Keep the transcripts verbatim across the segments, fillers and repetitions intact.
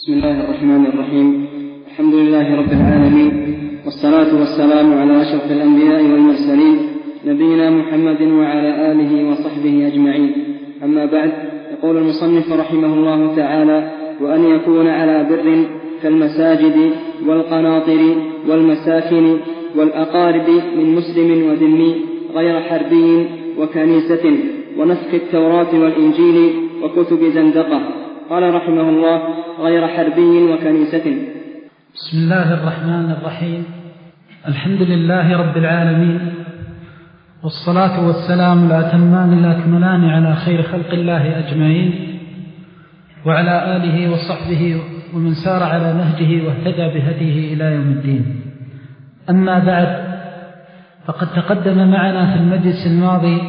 بسم الله الرحمن الرحيم. الحمد لله رب العالمين، والصلاة والسلام على أشرف الأنبياء والمرسلين نبينا محمد وعلى آله وصحبه أجمعين. أما بعد، يقول المصنف رحمه الله تعالى: وأن يكون على بر كالمساجد والقناطر والمساكن والأقارب من مسلم وذمي غير حربي وكنيسة، ونسخ التوراة والإنجيل وكتب زندقة. قال رحمه الله: غير حربي وكنيسة. بسم الله الرحمن الرحيم. الحمد لله رب العالمين، والصلاة والسلام الأتمان الأكملان على خير خلق الله أجمعين، وعلى آله وصحبه ومن سار على نهجه واهتدى بهديه إلى يوم الدين. أما بعد، فقد تقدم معنا في المجلس الماضي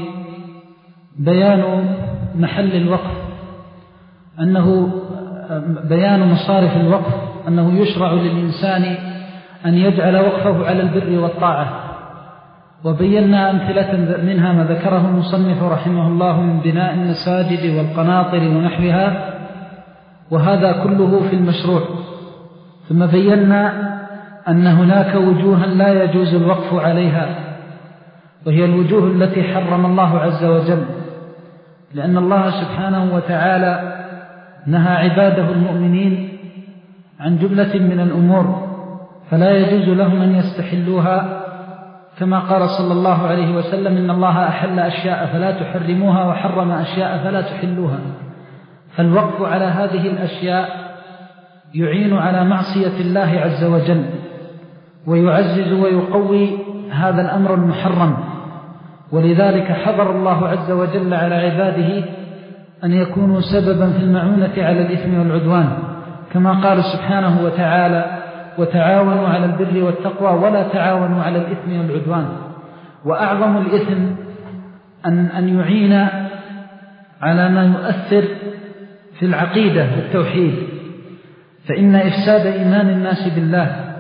بيان محل الوقف، أنه بيان مصارف الوقف، أنه يشرع للإنسان أن يجعل وقفه على البر والطاعة، وبينا أمثلة منها ما ذكره المصنف رحمه الله من بناء المساجد والقناطر ونحوها، وهذا كله في المشروع. ثم بينا أن هناك وجوها لا يجوز الوقف عليها، وهي الوجوه التي حرم الله عز وجل، لأن الله سبحانه وتعالى نهى عباده المؤمنين عن جملة من الأمور، فلا يجوز لهم أن يستحلوها، كما قال صلى الله عليه وسلم: إن الله أحل أشياء فلا تحرموها وحرم أشياء فلا تحلوها. فالوقف على هذه الأشياء يعين على معصية الله عز وجل، ويعزز ويقوي هذا الأمر المحرم، ولذلك حضر الله عز وجل على عباده أن يكونوا سببا في المعونة على الإثم والعدوان، كما قال سبحانه وتعالى: وتعاونوا على البر والتقوى ولا تعاونوا على الإثم والعدوان. وأعظم الإثم أن, أن يعين على ما يؤثر في العقيدة والتوحيد، فإن إفساد إيمان الناس بالله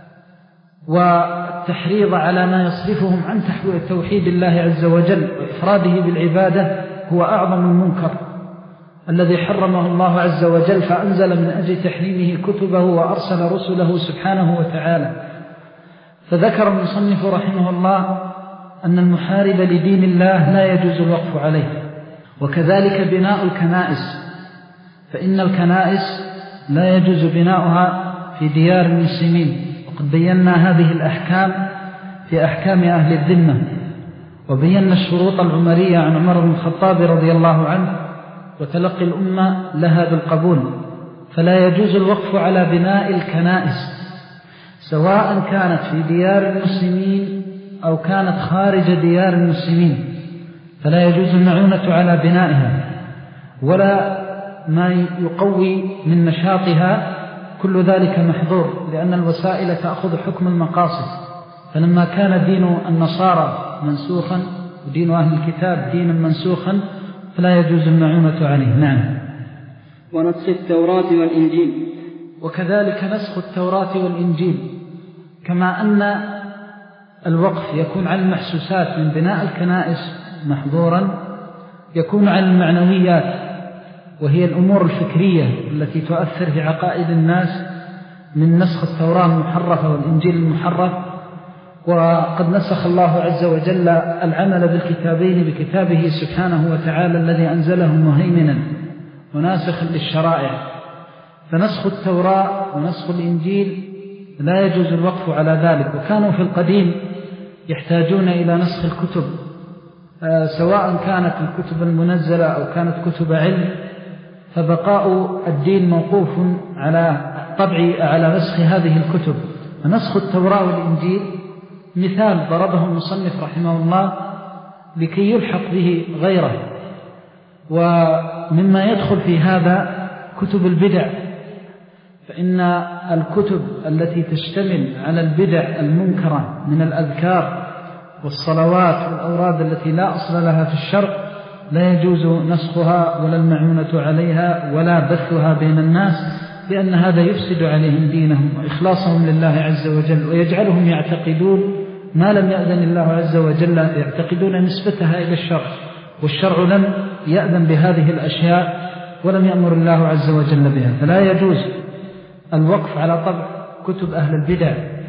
والتحريض على ما يصرفهم عن توحيد الله عز وجل وإفراده بالعبادة هو أعظم المنكر الذي حرمه الله عز وجل، فأنزل من أجل تحريمه كتبه وأرسل رسله سبحانه وتعالى. فذكر المصنف رحمه الله أن المحارب لدين الله لا يجوز الوقف عليه، وكذلك بناء الكنائس، فإن الكنائس لا يجوز بناؤها في ديار المسلمين، وقد بينا هذه الأحكام في أحكام أهل الذمة، وبينا الشروط العمرية عن عمر بن الخطاب رضي الله عنه وتلقي الأمة لها بالقبول. فلا يجوز الوقف على بناء الكنائس، سواء كانت في ديار المسلمين أو كانت خارج ديار المسلمين، فلا يجوز المعونة على بنائها ولا ما يقوي من نشاطها، كل ذلك محظور، لأن الوسائل تأخذ حكم المقاصد. فلما كان دين النصارى منسوخا ودين أهل الكتاب دينا منسوخا فلا يجوز المعونة عليه. نعم. ونسخ التوراة والإنجيل. وكذلك نسخ التوراة والإنجيل، كما أن الوقف يكون على المحسوسات من بناء الكنائس محظورا، يكون على المعنويات، وهي الأمور الفكرية التي تؤثر في عقائد الناس، من نسخ التوراة المحرفة والإنجيل المحرف. وقد نسخ الله عز وجل العمل بالكتابين بكتابه سبحانه وتعالى الذي أنزله مهيمنا وناسخا للشرائع. فنسخ التوراة ونسخ الإنجيل لا يجوز الوقف على ذلك، وكانوا في القديم يحتاجون إلى نسخ الكتب، سواء كانت الكتب المنزلة أو كانت كتب علم، فبقاء الدين موقوف على طبع على نسخ هذه الكتب. فنسخ التوراة والإنجيل مثال ضربه المصنف رحمه الله لكي يلحق به غيره. ومما يدخل في هذا كتب البدع، فإن الكتب التي تشتمل على البدع المنكرة من الأذكار والصلوات والأوراد التي لا أصل لها في الشرع لا يجوز نسخها ولا المعونة عليها ولا بثها بين الناس، لأن هذا يفسد عليهم دينهم وإخلاصهم لله عز وجل، ويجعلهم يعتقدون ما لم يأذن الله عز وجل، يعتقدون نسبتها إلى الشرع، والشرع لم يأذن بهذه الأشياء ولم يأمر الله عز وجل بها. فلا يجوز الوقف على طبع كتب أهل البدع،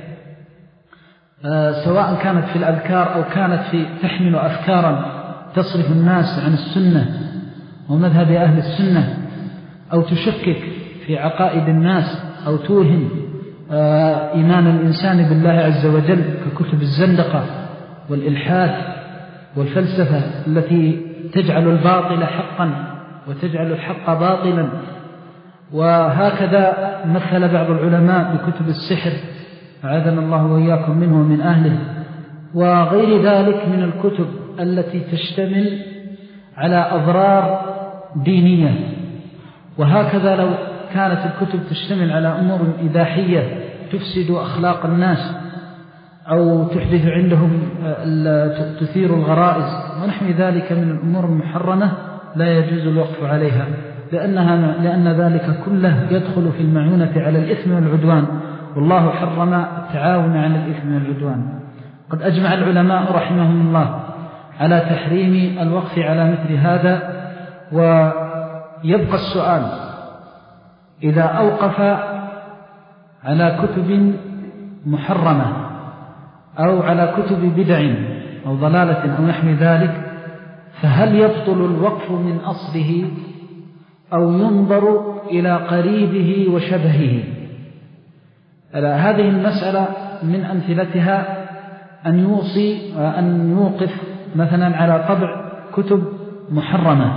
سواء كانت في الأذكار أو كانت في تحمل أفكارا تصرف الناس عن السنة ومذهب أهل السنة، أو تشكك في عقائد الناس، أو توهم إيمان الإنسان بالله عز وجل، ككتب الزندقة والإلحاد والفلسفة التي تجعل الباطل حقا وتجعل الحق باطلا. وهكذا مثل بعض العلماء بكتب السحر، أعاذنا الله وإياكم منه ومن أهله، وغير ذلك من الكتب التي تشتمل على أضرار دينية. وهكذا لو كانت الكتب تشتمل على أمور إباحية تفسد أخلاق الناس أو تحدث عندهم تثير الغرائز ونحو ذلك من الأمور المحرمة، لا يجوز الوقف عليها، لأنها لأن ذلك كله يدخل في المعونة على الإثم والعدوان، والله حرم التعاون على الإثم والعدوان. قد أجمع العلماء رحمهم الله على تحريم الوقف على مثل هذا. ويبقى السؤال: إذا أوقف على كتب محرمة أو على كتب بدع أو ضلالة أو نحو ذلك، فهل يبطل الوقف من أصله أو ينظر إلى قريبه وشبهه؟ هذه المسألة من أمثلتها أن يوصي أن يوقف مثلا على طبع كتب محرمة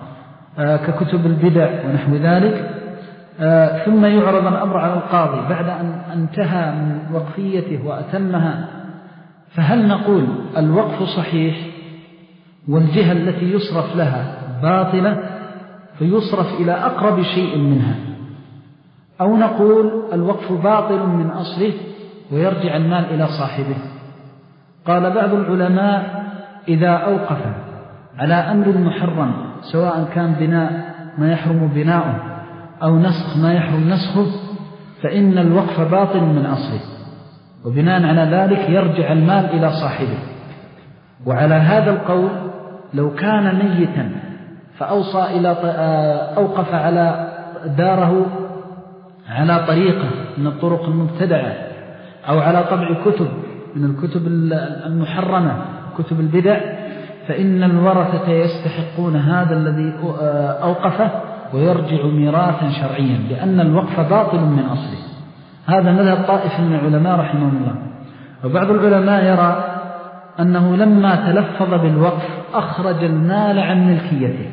ككتب البدع ونحو ذلك، ثم يعرض الأمر على القاضي بعد أن انتهى من وقفيته وأتمها، فهل نقول الوقف صحيح والجهة التي يصرف لها باطلة فيصرف إلى أقرب شيء منها، أو نقول الوقف باطل من أصله ويرجع المال إلى صاحبه؟ قال بعض العلماء: إذا أوقف على أمر محرم، سواء كان بناء ما يحرم بناؤه أو نسخ ما يحرم نسخه، فإن الوقف باطل من أصله، وبناء على ذلك يرجع المال إلى صاحبه. وعلى هذا القول لو كان ميتا فأوصى إلى أوقف على داره على طريقة من الطرق المبتدعة أو على طبع كتب من الكتب المحرمة كتب البدع، فإن الورثة يستحقون هذا الذي أوقفه ويرجع ميراثا شرعيا، لأن الوقف باطل من أصله. هذا مذهب طائفة من العلماء رحمهم الله. وبعض العلماء يرى أنه لما تلفظ بالوقف أخرج المال عن ملكيته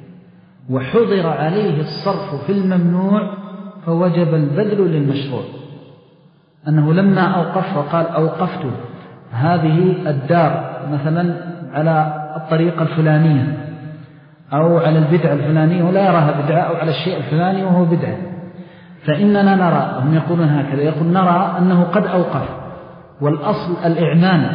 وحضر عليه الصرف في الممنوع، فوجب البذل للمشروع. أنه لما أوقف وقال أوقفت هذه الدار مثلا على الطريقة الفلانية أو على البدعة الفلانية ولا يراها بدعة، أو على الشيء الفلاني وهو بدعة، فإننا نرى، هم يقولون هكذا، يقول نرى أنه قد أوقف والأصل الإعمال،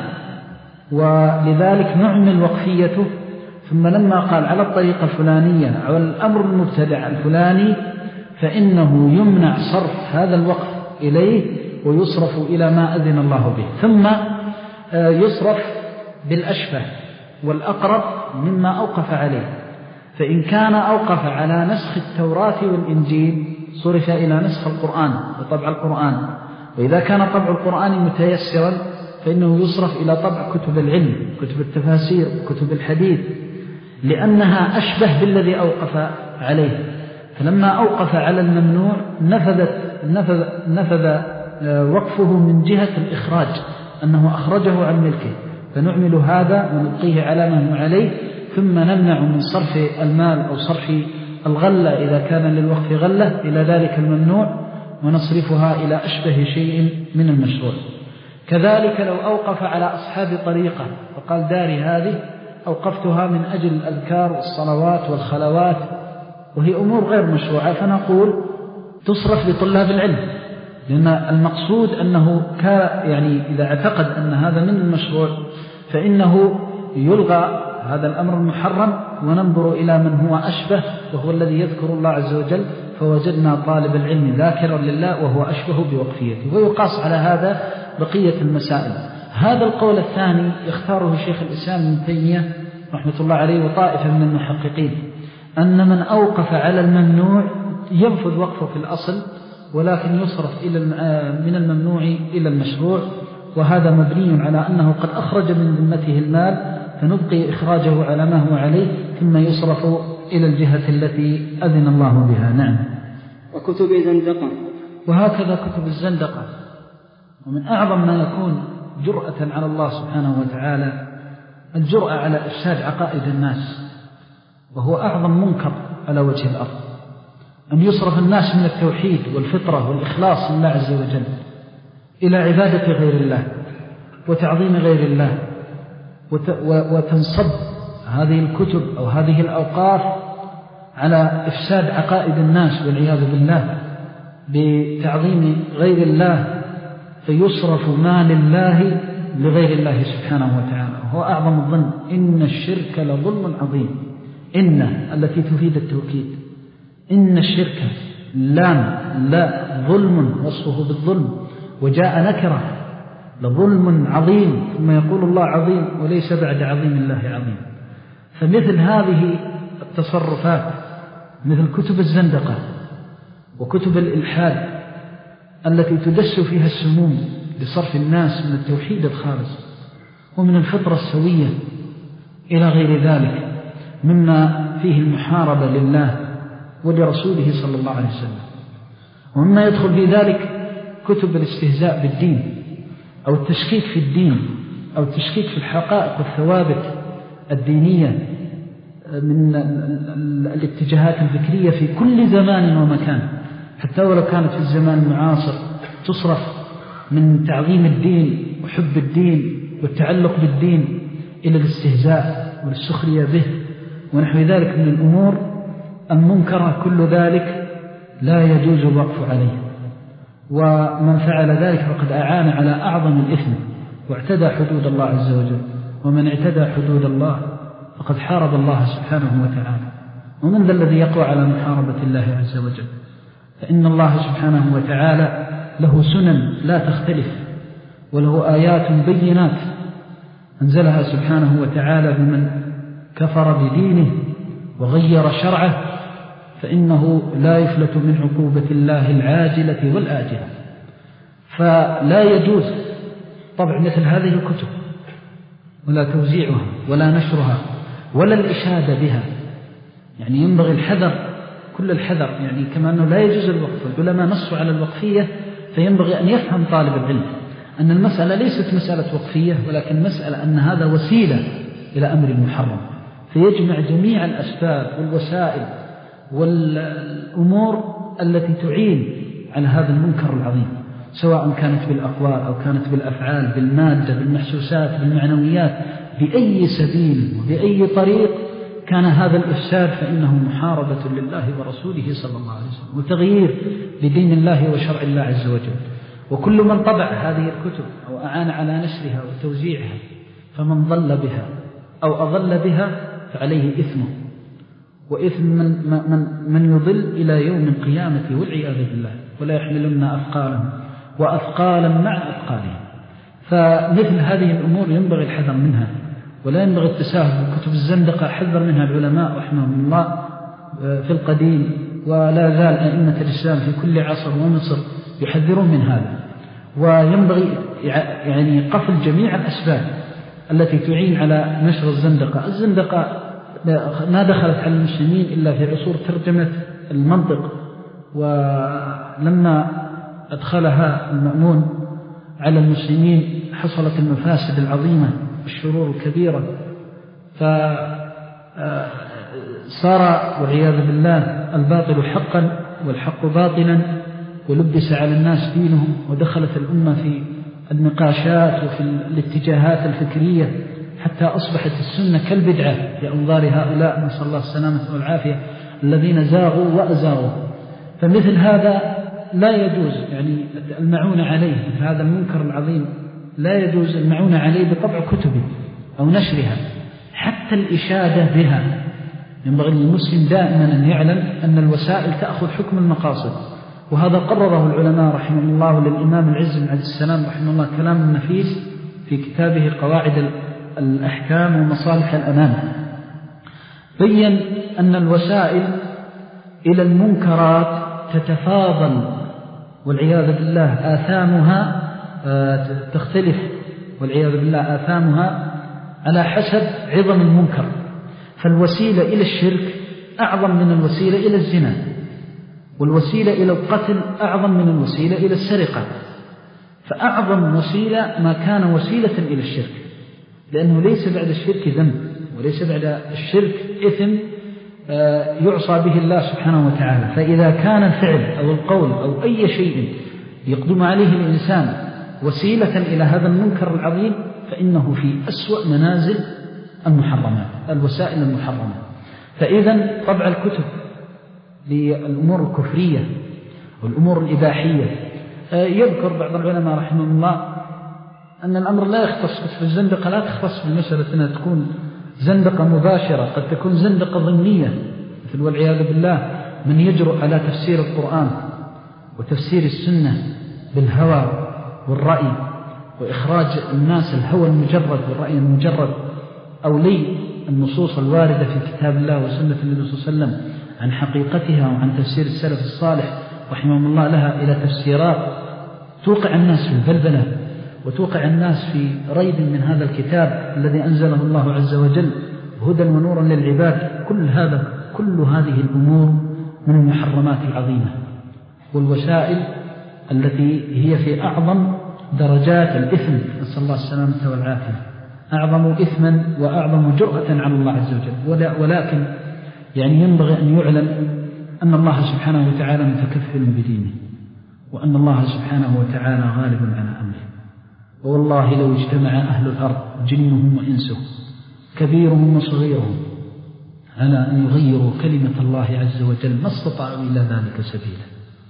ولذلك نعمل وقفيته، ثم لما قال على الطريقة الفلانية أو الأمر المبتدع الفلاني فإنه يمنع صرف هذا الوقف إليه ويصرف إلى ما أذن الله به، ثم يصرف بالأشبه والأقرب مما أوقف عليه. فإن كان أوقف على نسخ التوراة والإنجيل صرف إلى نسخ القرآن وطبع القرآن، وإذا كان طبع القرآن متيسرا فإنه يصرف إلى طبع كتب العلم، كتب التفاسير، كتب الحديث، لأنها أشبه بالذي أوقف عليه. فلما أوقف على الممنوع نفذت نفذ, نفذ وقفه من جهة الإخراج، أنه أخرجه عن ملكه، فنعمل هذا ونلقيه على ما هو عليه، ثم نمنع من صرف المال أو صرف الغلة إذا كان للوقف غلة إلى ذلك الممنوع، ونصرفها إلى أشبه شيء من المشروع. كذلك لو أوقف على أصحاب طريقة فقال داري هذه أوقفتها من أجل الأذكار والصلوات والخلوات، وهي أمور غير مشروعة، فنقول تصرف لطلاب العلم، لأن المقصود أنه يعني إذا اعتقد أن هذا من المشروع فإنه يلغى هذا الأمر المحرم، وننظر إلى من هو أشبه وهو الذي يذكر الله عز وجل، فوجدنا طالب العلم ذاكرا لله وهو أشبه بوقفيته، ويقاس على هذا بقية المسائل. هذا القول الثاني يختاره شيخ الإسلام ابن تيمية رحمة الله عليه وطائفة من المحققين، أن من أوقف على الممنوع ينفذ وقفه في الأصل ولكن يصرف إلى من الممنوع إلى المشروع، وهذا مبني على أنه قد أخرج من ذمته المال فنبقي إخراجه على ما هو عليه ثم يصرف إلى الجهة التي أذن الله بها. نعم. وكتب زندقة. وهكذا كتب الزندقة. ومن أعظم ما يكون جرأة على الله سبحانه وتعالى الجرأة على إفساد عقائد الناس، وهو أعظم منكر على وجه الأرض، أن يصرف الناس من التوحيد والفطرة والإخلاص لله عز وجل إلى عبادة غير الله وتعظيم غير الله، وتنصب هذه الكتب أو هذه الأوقاف على إفساد عقائد الناس والعياذ بالله بتعظيم غير الله، فيصرف مال الله لغير الله سبحانه وتعالى. وهو أعظم الظن. إن الشرك لظلم عظيم. إن التي تفيد التوكيد، إن الشرك لام لا ظلم وصفه بالظلم وجاء نكرة لظلم عظيم، ثم يقول الله عظيم وليس بعد عظيم الله عظيم. فمثل هذه التصرفات مثل كتب الزندقة وكتب الإلحاد التي تدس فيها السموم لصرف الناس من التوحيد الخالص ومن الفطرة السوية إلى غير ذلك مما فيه المحاربة لله ولرسوله صلى الله عليه وسلم. ومما يدخل في ذلك كتب الاستهزاء بالدين أو التشكيك في الدين أو التشكيك في الحقائق والثوابت الدينية من الاتجاهات الفكرية في كل زمان ومكان، حتى ولو كانت في الزمان المعاصر تصرف من تعظيم الدين وحب الدين والتعلق بالدين إلى الاستهزاء والسخرية به ونحو ذلك من الأمور المنكرة. كل ذلك لا يجوز الوقف عليه، ومن فعل ذلك فقد أعان على أعظم الإثم واعتدى حدود الله عز وجل، ومن اعتدى حدود الله فقد حارب الله سبحانه وتعالى. ومن ذا الذي يقوى على محاربة الله عز وجل؟ فإن الله سبحانه وتعالى له سنن لا تختلف، وله آيات بينات أنزلها سبحانه وتعالى بمن كفر بدينه وغير شرعه، فإنه لا يفلت من عقوبة الله العاجلة والآجلة. فلا يجوز طبع مثل هذه الكتب ولا توزيعها ولا نشرها ولا الإشادة بها. يعني ينبغي الحذر كل الحذر، يعني كما أنه لا يجوز الوقف، والعلماء نصوا على الوقفية، فينبغي أن يفهم طالب العلم أن المسألة ليست مسألة وقفية، ولكن مسألة أن هذا وسيلة إلى أمر محرم، فيجمع جميع الأسباب والوسائل والأمور التي تعين على هذا المنكر العظيم، سواء كانت بالأقوال أو كانت بالأفعال، بالمادة، بالمحسوسات، بالمعنويات، بأي سبيل وبأي طريق كان هذا الإفساد فإنه محاربة لله ورسوله صلى الله عليه وسلم، وتغيير لدين الله وشرع الله عز وجل. وكل من طبع هذه الكتب أو أعان على نشرها وتوزيعها فمن ضل بها أو أضل بها فعليه إثمه وإثم من, من, من يضل إلى يوم القيامة والعياذ بالله، ولا يحملن أثقالهم وأثقالا مع أثقالهم. فمثل هذه الأمور ينبغي الحذر منها، ولا ينبغي التساهل. كتب الزندقة حذر منها العلماء رحمهم الله في القديم، ولا زال أئمة الإسلام في كل عصر ومصر يحذرون من هذا. وينبغي يعني قفل جميع الأسباب التي تعين على نشر الزندقة. الزندقة ما دخلت على المسلمين إلا في عصور ترجمة المنطق، ولما أدخلها المأمون على المسلمين حصلت المفاسد العظيمة والشرور الكبيرة، فصار والعياذ بالله الباطل حقا والحق باطلا، ولبس على الناس دينهم، ودخلت الأمة في النقاشات وفي الاتجاهات الفكرية، حتى أصبحت السنة كالبدعة في أنظار هؤلاء، نسأل الله السلامة والعافية، الذين زاغوا وأزاغوا. فمثل هذا لا يجوز يعني المعونة عليه، مثل هذا المنكر العظيم لا يجوز المعونة عليه بطبع كتبه أو نشرها، حتى الإشادة بها. ينبغي للمسلم دائما أن يعلم أن الوسائل تأخذ حكم المقاصد، وهذا قرره العلماء رحمه الله للإمام العز بن عبد السلام رحمه الله كلام نفيس في كتابه قواعد الأحكام ومصالح الأنام. بين أن الوسائل إلى المنكرات تتفاضل والعياذ بالله آثامها تختلف، والعياذ بالله آثامها على حسب عظم المنكر. فالوسيلة إلى الشرك أعظم من الوسيلة إلى الزنا، والوسيلة إلى القتل أعظم من الوسيلة إلى السرقة. فأعظم وسيلة ما كان وسيلة إلى الشرك، لأنه ليس بعد الشرك ذنب، وليس بعد الشرك إثم يعصى به الله سبحانه وتعالى. فإذا كان الفعل أو القول أو أي شيء يقدم عليه الإنسان وسيلة إلى هذا المنكر العظيم فإنه في أسوأ منازل المحرمات، الوسائل المحرمة. فإذا طبع الكتب للأمور الكفرية والأمور الإباحية، يذكر بعض العلماء رحمه الله أن الأمر لا يختص في الزندقة، لا تختص بالمسألة أنها تكون زندقة مباشرة، قد تكون زندقة ضمنية، مثل والعياذ بالله من يجرؤ على تفسير القرآن وتفسير السنة بالهوى والرأي، وإخراج الناس الهوى المجرد والرأي المجرد، أو لي النصوص الواردة في كتاب الله وسنة النبي صلى الله عليه وسلم عن حقيقتها وعن تفسير السلف الصالح رحمهم الله لها إلى تفسيرات توقع الناس في البلبلة وتوقع الناس في ريب من هذا الكتاب الذي أنزله الله عز وجل هدى ونورا للعباد. كل هذا كل هذه الأمور من المحرمات العظيمة والوسائل التي هي في أعظم درجات الإثم، نسأل الله السلامة والعافية، أعظم إثما وأعظم جرأة على الله عز وجل. ولكن يعني ينبغي أن يعلم أن الله سبحانه وتعالى متكفل بدينه، وأن الله سبحانه وتعالى غالب على أمره. والله لو اجتمع أهل الأرض جنهم وإنسهم كبيرهم وصغيرهم على أن يغيروا كلمة الله عز وجل ما استطاعوا إلى ذلك سبيلا،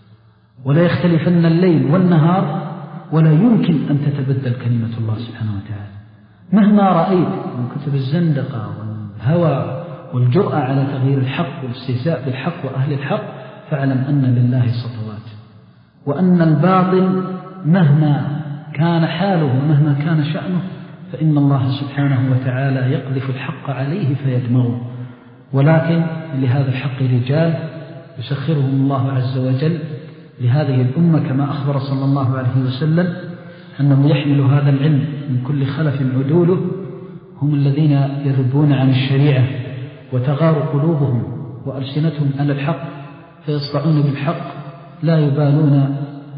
ولا يختلفن الليل والنهار ولا يمكن أن تتبدل كلمة الله سبحانه وتعالى. مهما رأيت من كتب الزندقة والهوى والجرأة على تغيير الحق والاستهزاء بالحق وأهل الحق، فاعلم أن لله سطوات، وأن الباطل مهما كان حاله مهما كان شأنه فإن الله سبحانه وتعالى يقذف الحق عليه فيدمره. ولكن لهذا الحق رجال يسخرهم الله عز وجل لهذه الأمة، كما أخبر صلى الله عليه وسلم أنه يحمل هذا العلم من كل خلف عدوله، هم الذين يذبون عن الشريعة وتغار قلوبهم وألسنتهم على الحق فيصدعون بالحق، لا يبالون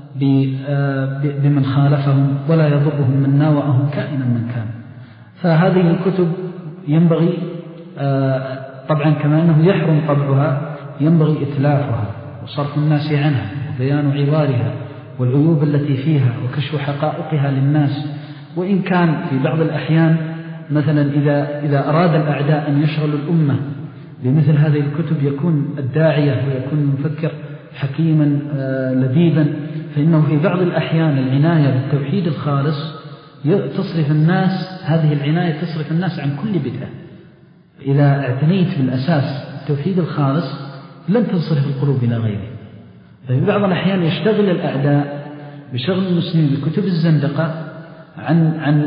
بمن خالفهم ولا يضرهم من ناوأهم كائنا من كان. فهذه الكتب ينبغي طبعا كما أنه يحرم طبعها ينبغي إتلافها وصرف الناس عنها وبيان عوارها والعيوب التي فيها وكشف حقائقها للناس. وإن كان في بعض الأحيان مثلا إذا, إذا أراد الأعداء أن يشغلوا الأمة بمثل هذه الكتب يكون الداعية ويكون المفكر حكيما لبيبا، فإنه في بعض الأحيان العناية بالتوحيد الخالص تصرف الناس، هذه العناية تصرف الناس عن كل بدعة. إذا اعتنيت بالأساس التوحيد الخالص لن تنصرف القلوب إلى غيره. ففي بعض الأحيان يشتغل الأعداء بشغل المسلمين بكتب الزندقة عن عن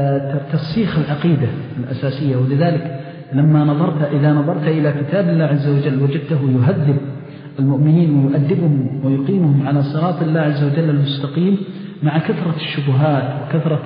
ترسيخ العقيدة الأساسية. ولذلك لما نظرت إذا نظرت إلى كتاب الله عز وجل وجدته يهذب المؤمنين ويؤدبهم ويقيمهم على صراط الله عز وجل المستقيم، مع كثرة الشبهات وكثرة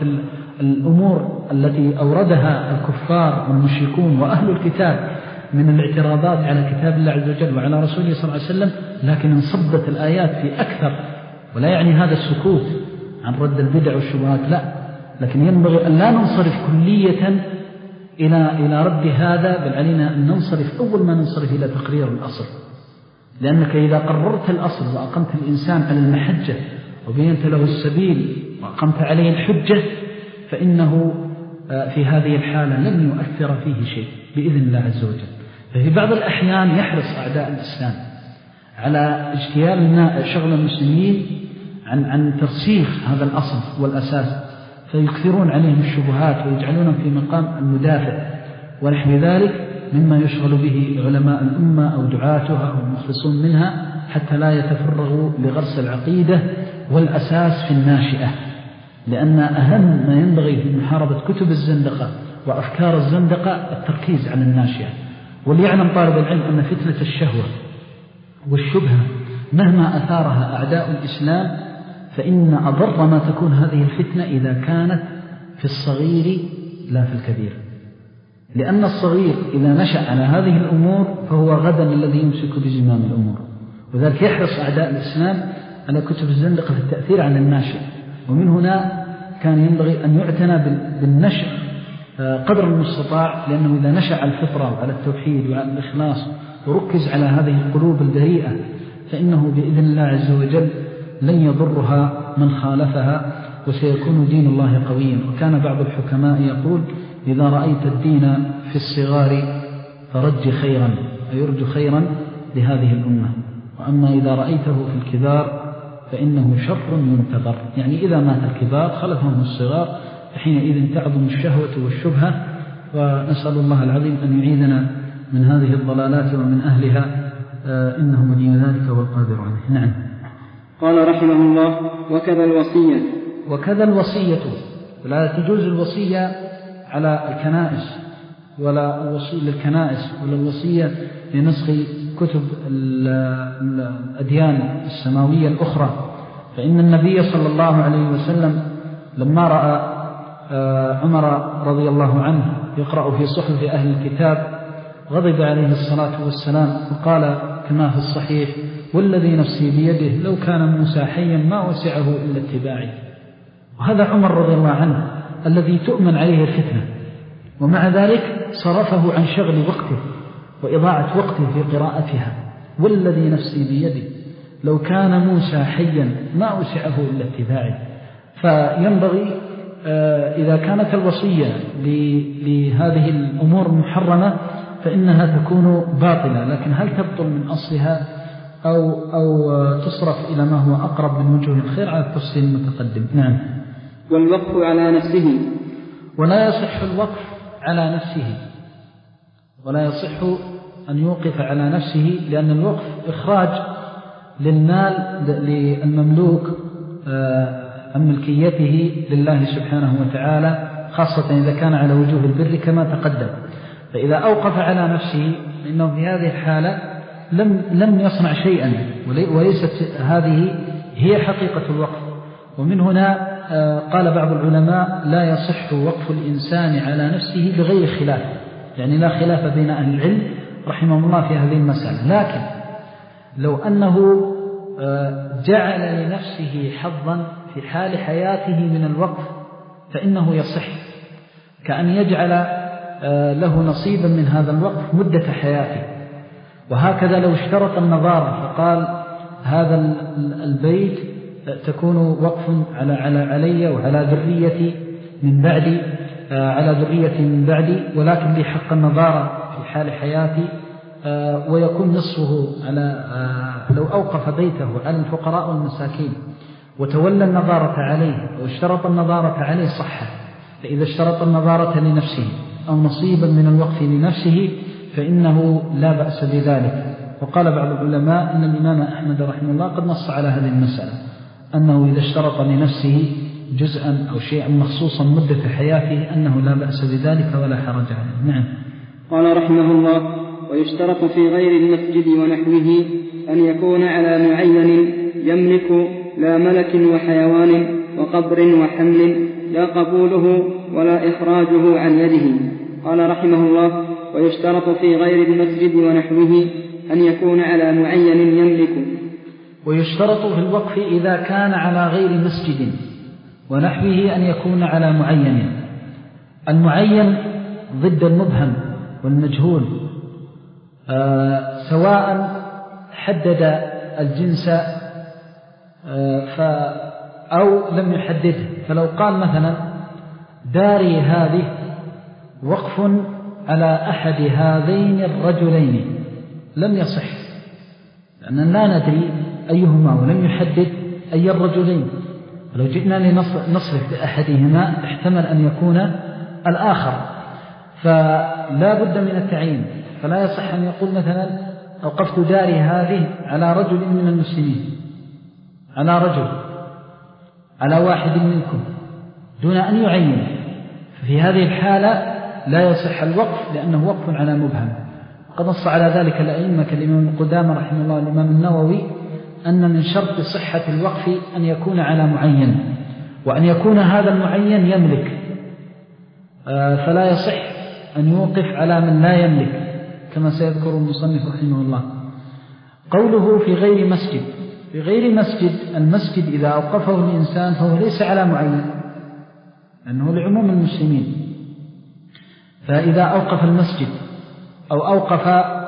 الأمور التي أوردها الكفار والمشركون وأهل الكتاب من الاعتراضات على كتاب الله عز وجل وعلى رسوله صلى الله عليه وسلم، لكن انصبت الآيات في أكثر. ولا يعني هذا السكوت عن رد البدع والشبهات، لا، لكن ينبغي أن لا ننصرف كلية إلى إلى رد هذا، بل علينا أن ننصرف أول ما ننصرف إلى تقرير الأصل. لأنك إذا قررت الأصل وأقمت الإنسان على المحجة وبينت له السبيل وأقمت عليه الحجة فإنه في هذه الحالة لن يؤثر فيه شيء بإذن الله عز وجل. ففي بعض الأحيان يحرص أعداء الإسلام على اجتيال شغل المسلمين عن عن ترسيخ هذا الأصل والأساس، فيكثرون عليهم الشبهات ويجعلونهم في مقام المدافع ونحو ذلك مما يشغل به علماء الأمة أو دعاتها أو المخلصون منها، حتى لا يتفرغوا لغرس العقيدة والأساس في الناشئة. لأن أهم ما ينبغي في محاربة كتب الزندقة وأفكار الزندقة التركيز على الناشئة. وليعلم طالب العلم أن فتنة الشهوة والشبهة مهما أثارها أعداء الإسلام فإن أضر ما تكون هذه الفتنة إذا كانت في الصغير لا في الكبير، لأن الصغير إذا نشأ على هذه الأمور فهو غدا الذي يمسك بزمام الأمور. وذلك يحرص أعداء الإسلام على كتب الزندقة في التأثير على الناشئ، ومن هنا كان ينبغي أن يعتنى بالنشأ قدر المستطاع، لأنه إذا نشأ على الفطرة وعلى التوحيد وعلى الإخلاص وركز على هذه القلوب البريئة فإنه بإذن الله عز وجل لن يضرها من خالفها، وسيكون دين الله قويا. وكان بعض الحكماء يقول: إذا رأيت الدين في الصغار فرج خيرا، فيرجو خيرا لهذه الأمة، وأما إذا رأيته في الكبار فإنه شر ينتظر. يعني إذا مات الكبار خلفهم الصغار، فحينئذ تعظم الشهوة والشبهة. ونسأل الله العظيم أن يعيذنا من هذه الضلالات ومن أهلها، إنه ولي ذلك والقادر عليه. نعم. قال رحمه الله: وكذا الوصية. وكذا الوصية، لا تجوز الوصية على الكنائس ولا الوصية للكنائس ولا الوصية لنسخ كتب الأديان السماوية الأخرى. فإن النبي صلى الله عليه وسلم لما رأى عمر رضي الله عنه يقرأ في صحف أهل الكتاب غضب عليه الصلاة والسلام وقال كما في الصحيح: والذي نفسي بيده لو كان موسى حيا ما وسعه إلا اتباعي. وهذا عمر رضي الله عنه الذي تؤمن عليه الفتنة، ومع ذلك صرفه عن شغل وقته وإضاعة وقته في قراءتها. والذي نفسي بيده لو كان موسى حيا ما وسعه إلا اتباعي. فينبغي إذا كانت الوصية لهذه الأمور المحرمة فإنها تكون باطلة، لكن هل تبطل من أصلها أو, أو تصرف إلى ما هو أقرب من وجه الخير على التفصيل المتقدم. نعم. والوقف على نفسه. ولا يصح الوقف على نفسه، ولا يصح أن يوقف على نفسه، لأن الوقف إخراج للمال للمملوك عن ملكيته لله سبحانه وتعالى، خاصة إذا كان على وجوه البر كما تقدم. فإذا أوقف على نفسه فإنه في هذه الحالة لم, لم يصنع شيئا، وليست هذه هي حقيقة الوقف. ومن هنا قال بعض العلماء: لا يصح وقف الإنسان على نفسه بغير خلاف، يعني لا خلاف بين أهل العلم رحمه الله في هذه المسألة. لكن لو أنه جعل لنفسه حظا في حال حياته من الوقف فإنه يصح، كأن يجعل له نصيبا من هذا الوقف مدة حياته. وهكذا لو اشترط النظارة فقال: هذا البيت تكون وقف على على علي وعلى ذريتي من بعدي، على ذريتي من بعدي، ولكن لي حق النظارة في حال حياتي، ويكون نصفه على لو أوقف بيته على الفقراء والمساكين وتولى النظارة عليه واشترط النظارة عليه صح. فإذا اشترط النظارة لنفسه أو نصيبا من الوقف لنفسه فإنه لا بأس بذلك. وقال بعض العلماء إن الإمام أحمد رحمه الله قد نص على هذه المسألة، أنه إذا اشترط لنفسه جزءا أو شيئا مخصوصا مدة حياته أنه لا بأس بذلك ولا حرج عليه. نعم. قال رحمه الله: ويشترط في غير المسجد ونحوه أن يكون على معين يملك، لا ملك وحيوان وقبر وحمل، لا قبوله ولا إخراجه عن يده. قال رحمه الله: ويشترط في غير المسجد ونحوه أن يكون على معين يملك. ويشترط في الوقف إذا كان على غير مسجد ونحوه أن يكون على معين. المعين ضد المبهم والمجهول، آه سواء حدد الجنس آه ف أو لم يحدده. فلو قال مثلا: داري هذه وقف على أحد هذين الرجلين، لم يصح، لأننا لا ندري أيهما ولم يحدد أي الرجلين. ولو جئنا لنصرف بأحدهما احتمل أن يكون الآخر، فلا بد من التعيين. فلا يصح أن يقول مثلا: أوقفت داري هذه على رجل من المسلمين، على رجل، على واحد منكم، دون أن يعين. في هذه الحالة لا يصح الوقف لأنه وقف على مبهم. قد نص على ذلك الأئمة كالإمام القدامى رحمه الله والإمام النووي أن من شرط صحة الوقف أن يكون على معين، وأن يكون هذا المعين يملك، فلا يصح أن يوقف على من لا يملك كما سيذكر المصنف رحمه الله. قوله في غير مسجد، في غير مسجد، المسجد إذا أوقفه الإنسان فهو ليس على معين لأنه لعموم المسلمين، فإذا أوقف المسجد أو أوقف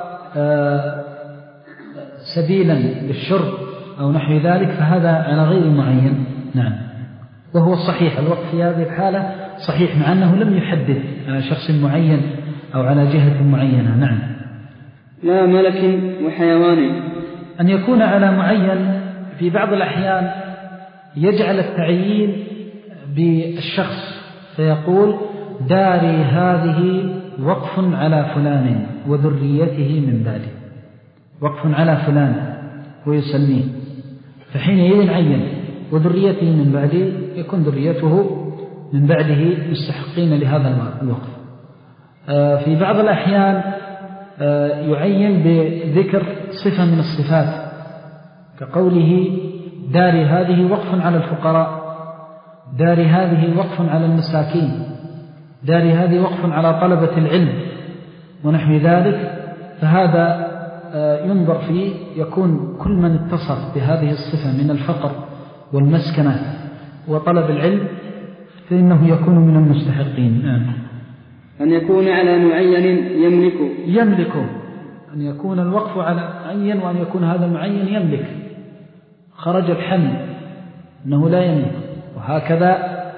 سبيلا للشرب أو نحو ذلك فهذا على غير معين. نعم، وهو صحيح الوقف في هذه الحالة صحيح، مع أنه لم يحدد على شخص معين أو على جهة معينة. نعم. لا ملك وحيوان، أن يكون على معين في بعض الأحيان يجعل التعيين بالشخص فيقول داري هذه وقف على فلان وذريته من بعده، وقف على فلان ويسميه، فحينئذ عين وذريته من بعده يكون ذريته من بعده مستحقين لهذا الوقف. في بعض الأحيان يعين بذكر صفة من الصفات كقوله داري هذه وقف على الفقراء، داري هذه وقف على المساكين، داري هذه وقف على طلبة العلم ونحو ذلك. فهذا ينظر فيه، يكون كل من اتصف بهذه الصفة من الفقر والمسكنة وطلب العلم فإنه يكون من المستحقين. أن يكون على معين يملك، يملك أن يكون الوقف على معين، وأن يكون هذا المعين يملك. خرج الحمل أنه لا يملك. وهكذا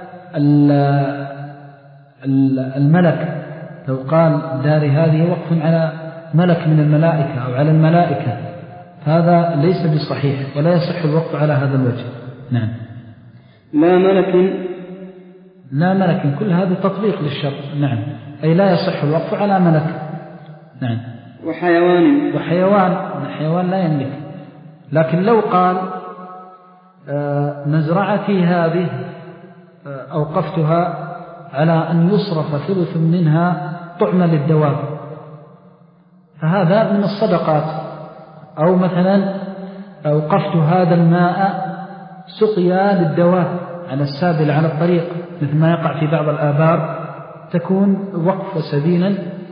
الملك لو قال داري هذه وقف على ملك من الملائكة أو على الملائكة هذا ليس بصحيح ولا يصح الوقف على هذا الوجه. نعم. لا ملك، لا ملك، كل هذا تطبيق للشرط. نعم، أي لا يصح الوقف على ملك. نعم. وحيوان، وحيوان، الحيوان لا يملك. لكن لو قال مزرعتي هذه أوقفتها على أن يصرف ثلث منها طعمة للدواب فهذا من الصدقات. أو مثلا أوقفت هذا الماء سقيا للدواب على السابل على الطريق، مثل ما يقع في بعض الآبار تكون وقف سبيلا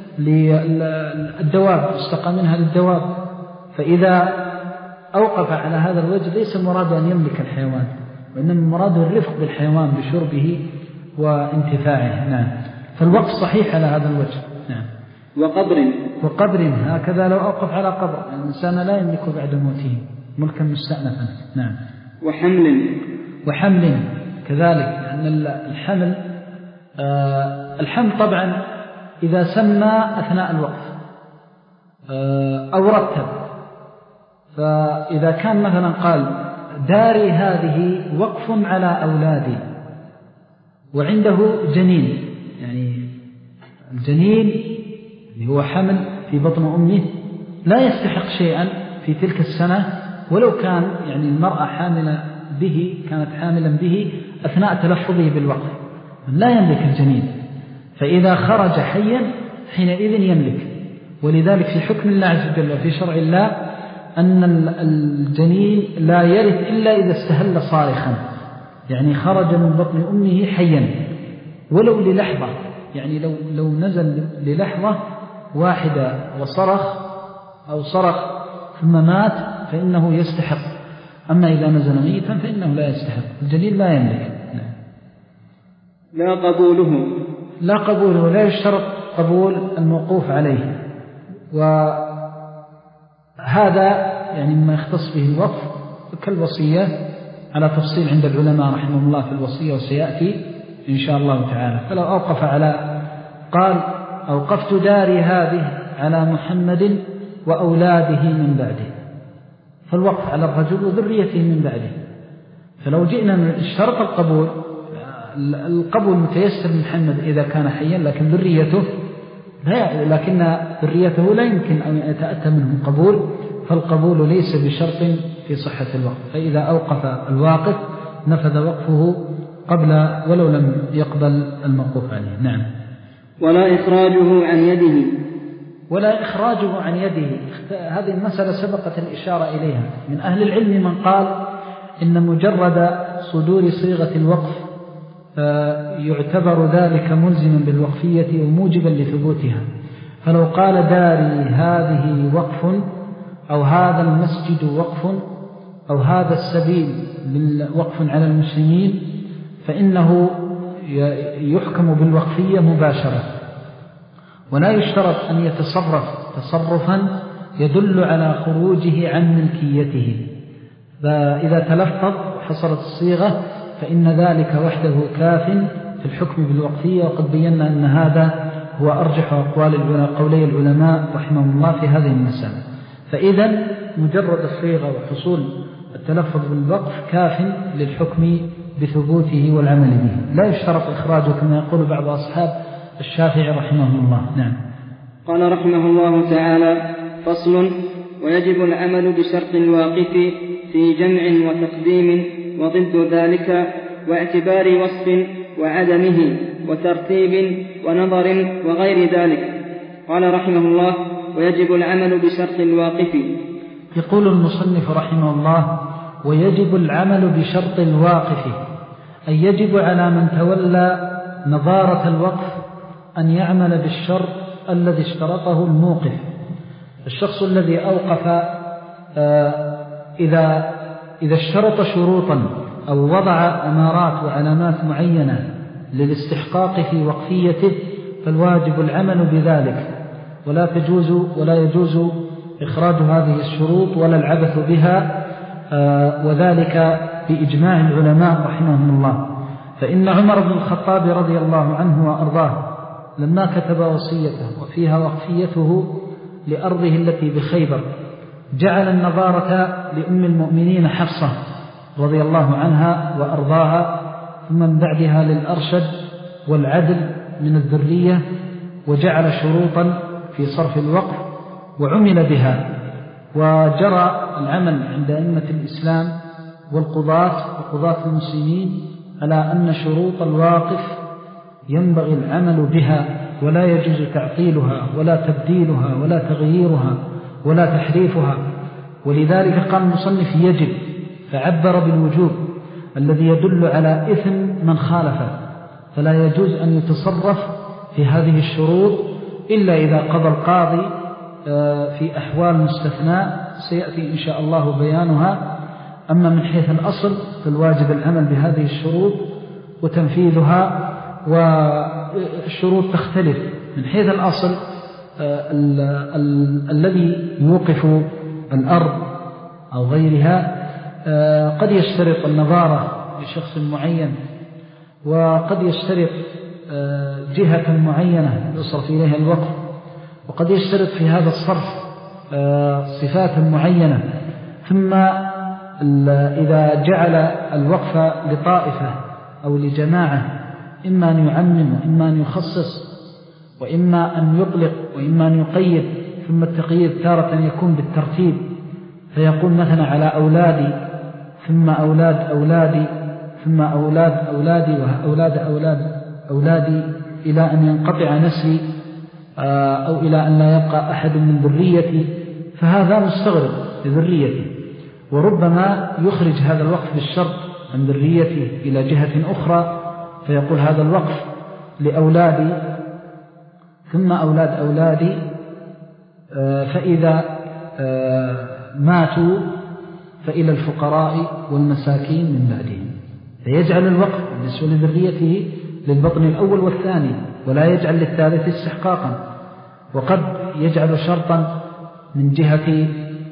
للدواب استقى منها للدواب. فإذا أوقف على هذا الوجه ليس المراد أن يملك الحيوان، وإنما مراد الرفق بالحيوان بشربه وانتفاعه. نعم. فالوقف صحيح على هذا الوجه. نعم. وقبر، وقبر هكذا لو أوقف على قبر الإنسان لا يملك بعد موته ملكا مستأنفا. نعم. وحمل، وحمل كذلك، لأن الحمل آه الحمل طبعا إذا سمى أثناء الوقف آه أو رتب، فإذا كان مثلا قال داري هذه وقف على أولادي وعنده جنين، يعني الجنين اللي هو حمل في بطن أمه لا يستحق شيئا في تلك السنة ولو كان يعني المرأة حاملة به، كانت حاملا به أثناء تلفظه بالوقف، لا يملك الجنين. فإذا خرج حيا حينئذ يملك. ولذلك في حكم الله عز وجل وفي شرع الله أن الجنين لا يرث إلا إذا استهل صارخا، يعني خرج من بطن أمه حيا ولو للحظة، يعني لو, لو نزل للحظة واحدة وصرخ أو صرخ ثم مات فإنه يستحق. أما إذا نزل ميتا فإنه لا يستحق. الجنين لا يملك. لا قبوله، لا قبوله، لا يشترط قبول الموقوف عليه. وهذا يعني ما يختص به الوقف كالوصية على تفصيل عند العلماء رحمه الله في الوصية وسيأتي إن شاء الله تعالى. فلو أوقف على قال أوقفت داري هذه على محمد وأولاده من بعده، فالوقف على الرجل وذريته من بعده. فلو جئنا من اشترط القبول، القبول متيسر من محمد إذا كان حيا، لكن ذريته لا، لكن ذريته لا يمكن أن يتأتى منهم قبول، فالقبول ليس بشرط في صحة الوقف. فإذا أوقف الواقف نفذ وقفه قبل ولو لم يقبل الموقوف عليه. نعم. ولا إخراجه عن يده، ولا إخراجه عن يده. هذه المسألة سبقت الإشارة إليها. من أهل العلم من قال إن مجرد صدور صيغة الوقف يعتبر ذلك ملزما بالوقفية وموجبا لثبوتها. فلو قال داري هذه وقف أو هذا المسجد وقف أو هذا السبيل وقف على المسلمين فإنه يحكم بالوقفية مباشرة، ولا يشترط أن يتصرف تصرفا يدل على خروجه عن ملكيته. فإذا تلفظ وحصلت الصيغة فإن ذلك وحده كاف في الحكم بالوقفية. وقد بينا أن هذا هو أرجح أقوال قولي العلماء رحمهم الله في هذه المسألة. فإذا مجرد الصيغة وحصول التلفظ بالوقف كاف للحكم بثبوته والعمل به، لا يشترط إخراجه كما يقول بعض أصحاب الشافعي رحمه الله. نعم. قال رحمه الله تعالى: فصل: ويجب العمل بشرط الواقف في جمع وتقديم وضد ذلك واعتبار وصف وعدمه وترتيب ونظر وغير ذلك. قال رحمه الله: ويجب العمل بشرط الواقف. يقول المصنف رحمه الله: ويجب العمل بشرط الواقف، أي يجب على من تولى نظارة الوقف أن يعمل بالشرط الذي اشترطه الموقف. الشخص الذي أوقف إذا إذا اشترط شروطا أو وضع أمارات وعلامات معينة للاستحقاق في وقفيته فالواجب العمل بذلك، ولا تجوز ولا يجوز إخراج هذه الشروط ولا العبث بها، وذلك بإجماع العلماء رحمهم الله. فإن عمر بن الخطاب رضي الله عنه وأرضاه لما كتب وصيته وفيها وقفيته لأرضه التي بخيبر جعل النظارة لأم المؤمنين حفصة رضي الله عنها وأرضاها، ثم من بعدها للأرشد والعدل من الذرية، وجعل شروطا في صرف الوقف وعمل بها. وجرى العمل عند أئمة الإسلام والقضاة وقضاة المسلمين على أن شروط الواقف ينبغي العمل بها، ولا يجوز تعطيلها ولا تبديلها ولا تغييرها ولا تحريفها. ولذلك قال المصنف: يجب، فعبر بالوجوب الذي يدل على إثم من خالفه، فلا يجوز أن يتصرف في هذه الشروط إلا إذا قضى القاضي في أحوال مستثناء سيأتي إن شاء الله بيانها. أما من حيث الأصل فالواجب العمل بهذه الشروط وتنفيذها. والشروط تختلف من حيث الأصل. ال ال الذي يوقف الأرض أو غيرها قد يشترط النظارة لشخص معين، وقد يشترط جهة معينة يصرف إليها الوقف، وقد يشترط في هذا الصرف صفات معينة. ثم إذا جعل الوقف لطائفة أو لجماعة إما أن يعمم وإما أن يخصص وإما أن يطلق وإما أن يقيد، ثم التقييد تارة يكون بالترتيب، فيقول مثلا على أولادي ثم أولاد أولادي ثم أولاد أولادي وأولاد أولاد أولادي إلى أن ينقطع نسلي أو إلى أن لا يبقى أحد من ذريتي، فهذا مستغرق لذريتي. وربما يخرج هذا الوقف بالشرط عن ذريته إلى جهة أخرى، فيقول هذا الوقف لأولادي ثم أولاد أولادي، فإذا ماتوا فإلى الفقراء والمساكين من بعدهم، فيجعل الوقف بالنسبة لذريته للبطن الأول والثاني، ولا يجعل للثالث استحقاقا. وقد يجعل شرطا من جهة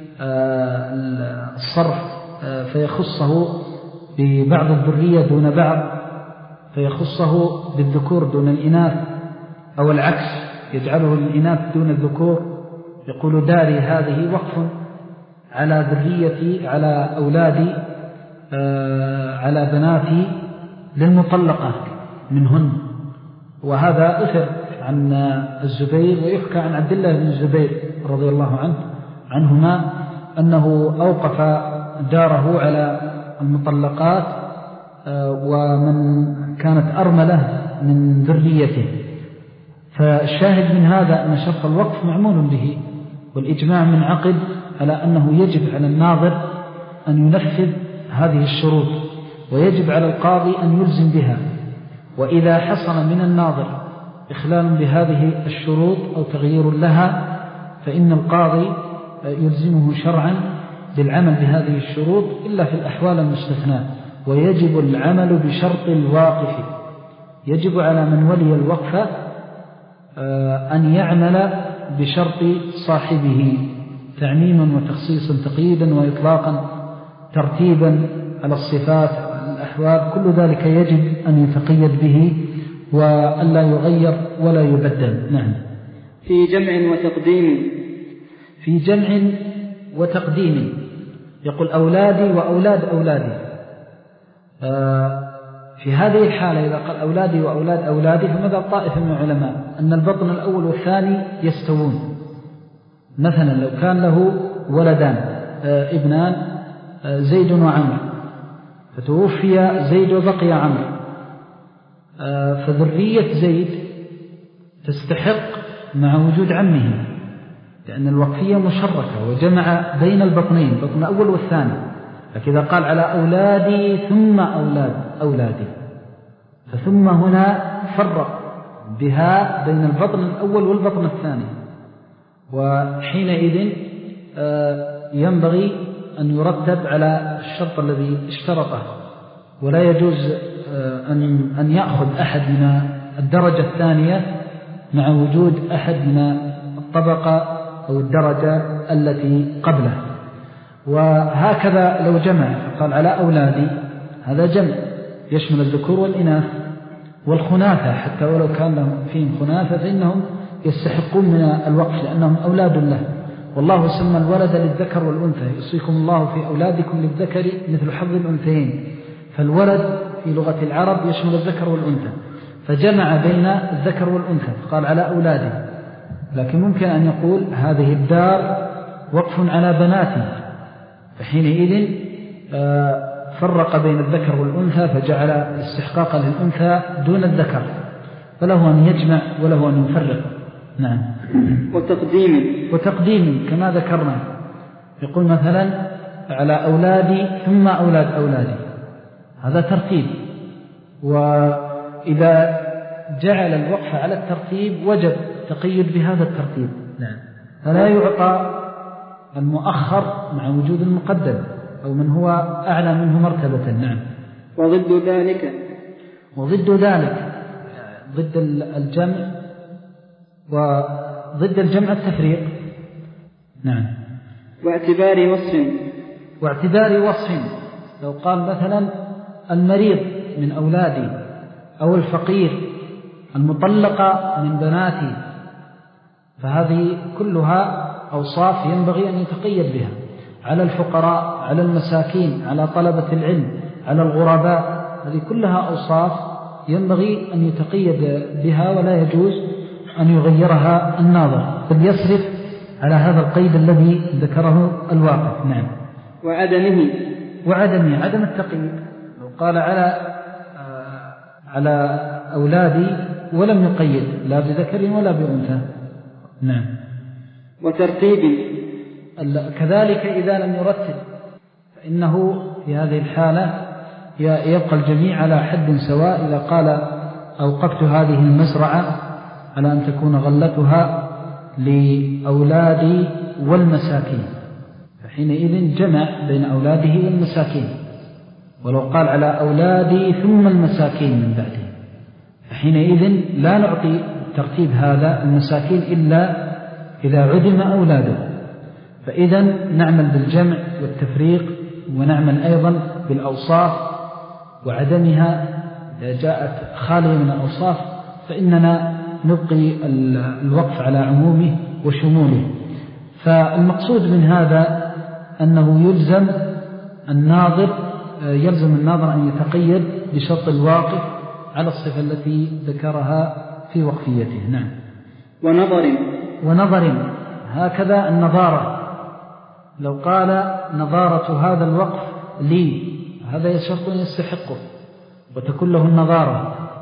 الصرف فيخصه ببعض الذرية دون بعض، فيخصه بالذكور دون الإناث، أو العكس يجعله الإناث دون الذكور. يقول داري هذه وقف على ذريتي على أولادي على بناتي للمطلقة منهن. وهذا أثر عن الزبير، ويحكى عن عبد الله بن الزبير رضي الله عنه عنهما أنه أوقف داره على المطلقات ومن كانت أرملة من ذريته، فالشاهد من هذا أن شرط الوقف معمول به، والإجماع منعقد على أنه يجب على الناظر أن ينفذ هذه الشروط، ويجب على القاضي أن يلزم بها. وإذا حصل من الناظر إخلال بهذه الشروط أو تغيير لها فإن القاضي يلزمه شرعا بالعمل بهذه الشروط إلا في الأحوال المستثناة. ويجب العمل بشرط الواقف، يجب على من ولي الوقف أن يعمل بشرط صاحبه تعميما وتخصيصا تقييدا وإطلاقا ترتيبا على الصفات والأحوال، كل ذلك يجب أن يتقيد به وأن لا يغير ولا يبدل. نعم. في جمع وتقديم في جمع وتقديم يقول أولادي وأولاد أولادي. في هذه الحالة إذا قال أولادي وأولاد أولادي فماذا طائفة من العلماء أن البطن الأول والثاني يستوون. مثلا لو كان له ولدان ابنان زيد وعمر، فتوفي زيد وبقي عمرو، فذرية زيد تستحق مع وجود عمه، لأن الوقفية مشركة وجمع بين البطنين، البطن الأول والثاني. لكن إذا قال على أولادي ثم أولاد أولادي، فثم هنا فرق بها بين البطن الأول والبطن الثاني، وحينئذ ينبغي أن يرتب على الشرط الذي اشترطه، ولا يجوز أن يأخذ أحد من الدرجة الثانية مع وجود أحد من الطبقة أو الدرجة التي قبله. وهكذا لو جمع فقال على أولادي، هذا جمع يشمل الذكور والإناث والخناثة، حتى ولو كان لهم فيهم خناثة فإنهم يستحقون من الوقف لأنهم أولاد له. والله سمى الولد للذكر والأنثى، يوصيكم الله في أولادكم للذكر مثل حظ الأنثيين. فالولد في لغة العرب يشمل الذكر والأنثى، فجمع بين الذكر والأنثى فقال على أولادي. لكن ممكن أن يقول هذه الدار وقف على بناتي، فحينئذ فرق بين الذكر والأنثى فجعل الاستحقاق للأنثى دون الذكر، فله أن يجمع وله أن يفرق. نعم. وتقديم وتقديم كما ذكرنا، يقول مثلا على أولادي ثم أولاد أولادي، هذا ترتيب. وإذا جعل الوقف على الترتيب وجب تقيد بهذا الترتيب. نعم. فلا يعطى المؤخر مع وجود المقدم أو من هو أعلى منه مرتبة. نعم. وضد ذلك وضد ذلك ضد الجمع، وضد الجمع التفريق. نعم. واعتبار وصف واعتبار وصف لو قال مثلا المريض من أولادي، أو الفقير، المطلقة من بناتي، فهذه كلها أوصاف ينبغي أن يتقيد بها على الفقراء، على المساكين، على طلبة العلم، على الغرباء. هذه كلها أوصاف ينبغي أن يتقيد بها ولا يجوز أن يغيرها الناظر، بل يصرف على هذا القيد الذي ذكره الواقف. نعم. وعدمه وعدمه عدم التقييد، لو قال على على أولادي ولم يقيد لا بذكر ولا بأنثى. نعم. وترتيب كذلك إذا لم يرتب فإنه في هذه الحالة يبقى الجميع على حد سواء. إذا قال أوقفت هذه المزرعة على أن تكون غلتها لأولادي والمساكين، فحينئذ جمع بين أولاده والمساكين. ولو قال على أولادي ثم المساكين من بعده، فحينئذ لا نعطي ترتيب هذا المساكين إلا إذا عدم أولاده، فإذا نعمل بالجمع والتفريق، ونعمل أيضا بالأوصاف وعدمها. إذا جاءت خالية من الأوصاف فإننا نبقي الوقف على عمومه وشموله. فالمقصود من هذا أنه يلزم الناظر يلزم الناظر أن يتقيد بشرط الواقف على الصفة التي ذكرها في وقفيته. نعم. ونظر ونظر هكذا النظارة، لو قال نظارة هذا الوقف لي، هذا شرط يستحقه وتكون له النظارة،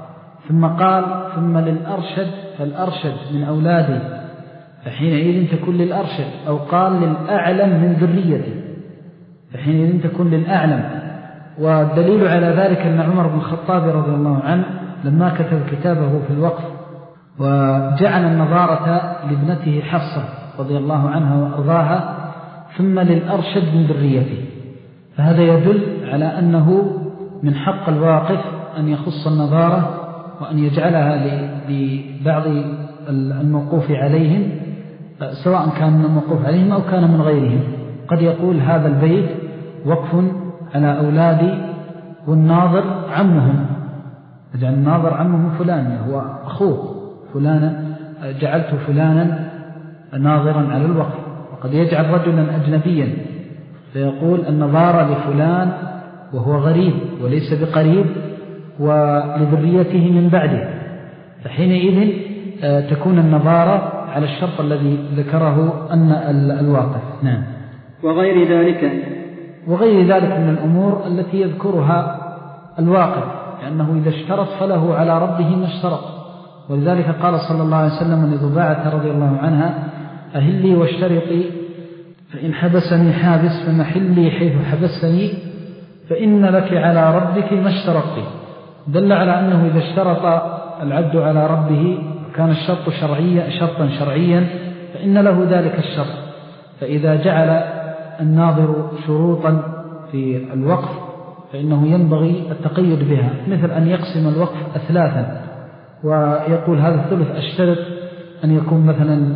ثم قال ثم للأرشد فالأرشد من أولادي، فحينئذ تكون للأرشد، أو قال للأعلم من ذريتي، فحينئذ تكون للأعلم. والدليل على ذلك أن عمر بن الخطاب رضي الله عنه لما كتب كتابه في الوقف وجعل النظارة لابنته حفصة رضي الله عنها وأرضاها ثم للأرشد من ذريته، فهذا يدل على أنه من حق الواقف أن يخص النظارة وأن يجعلها لبعض الموقوف عليهم، سواء كان من الموقوف عليهم أو كان من غيرهم. قد يقول هذا البيت وقف على أولادي والناظر عمهم، جعل الناظر عمه فلان هو أخوه فلانا، جعلت فلانا ناظرا على الوقف. وقد يجعل رجلا أجنبيا فيقول النظارة لفلان وهو غريب وليس بقريب ولذريته من بعده، فحينئذ تكون النظارة على الشرط الذي ذكره أن الواقف. نعم. وغير ذلك وغير ذلك من الأمور التي يذكرها الواقف، لأنه إذا اشترط فله على ربه ما اشترط. ولذلك قال صلى الله عليه وسلم لضباعة رضي الله عنها أهلي واشترطي فإن حبسني حابس فمحلي حيث حبسني فإن لك على ربك ما اشترطي. دل على أنه إذا اشترط العبد على ربه كان الشرط شرعيا شرطا شرعيا فإن له ذلك الشرط. فإذا جعل الناظر شروطا في الوقف فإنه ينبغي التقيد بها، مثل أن يقسم الوقف أثلاثا ويقول هذا الثلث أشترط أن يكون مثلا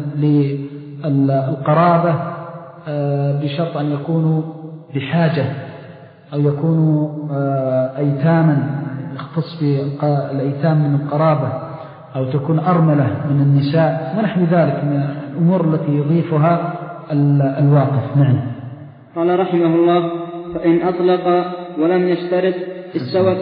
للقرابة بشرط أن يكونوا بحاجة أو يكونوا أيتاما يختص بالأيتام من القرابة، أو تكون أرملة من النساء ونحو ذلك من الأمور التي يضيفها الواقف. نعم. قال رحمه الله فإن أطلق ولم يشترط استوت.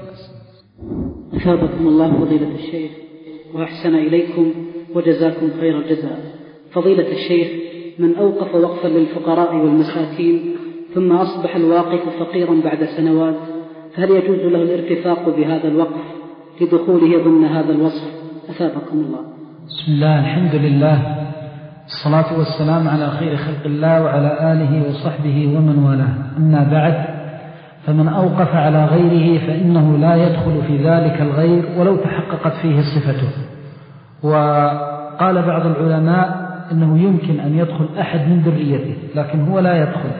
أثابكم الله فضيلة الشيخ وأحسن إليكم وجزاكم خير الجزاء. فضيلة الشيخ، من أوقف وقفا للفقراء والمساكين ثم أصبح الواقف فقيرا بعد سنوات، فهل يجوز له الارتفاق بهذا الوقف لدخوله ضمن هذا الوصف؟ أثابكم الله. بسم الله، الحمد لله، الصلاة والسلام على خير خلق الله وعلى آله وصحبه ومن والاه. أما بعد، فمن أوقف على غيره فإنه لا يدخل في ذلك الغير ولو تحققت فيه صفته. وقال بعض العلماء أنه يمكن أن يدخل أحد من ذريته لكن هو لا يدخل.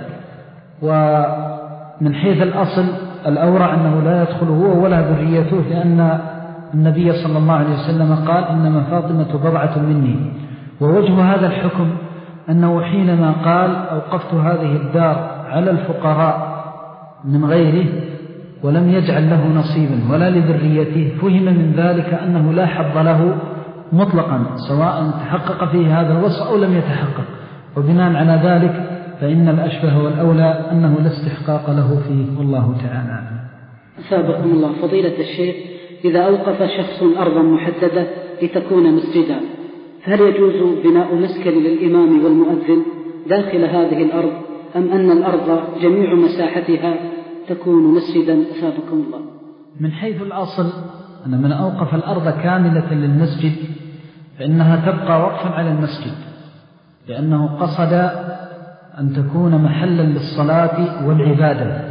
ومن حيث الأصل الأورع أنه لا يدخل هو ولا ذريته، لأن النبي صلى الله عليه وسلم قال إنما فاطمة بضعة مني. ووجه هذا الحكم أنه حينما قال أوقفت هذه الدار على الفقراء من غيره ولم يجعل له نصيبا ولا لذريته، فهم من ذلك أنه لا حظ له مطلقا سواء تحقق فيه هذا الوصف أو لم يتحقق. وبناء على ذلك فإن الأشبه والأولى أنه لا استحقاق له فيه، والله تعالى أعلم. أثابكم الله. فضيلة الشيخ، إذا أوقف شخص أرضا محددة لتكون مسجدا، فهل يجوز بناء مسكن للإمام والمؤذن داخل هذه الأرض، أم أن الأرض جميع مساحتها تكون مسجدا؟ أثابكم الله. من حيث الأصل أن من أوقف الأرض كاملة للمسجد فإنها تبقى وقفا على المسجد، لأنه قصد أن تكون محلا للصلاة والعبادة.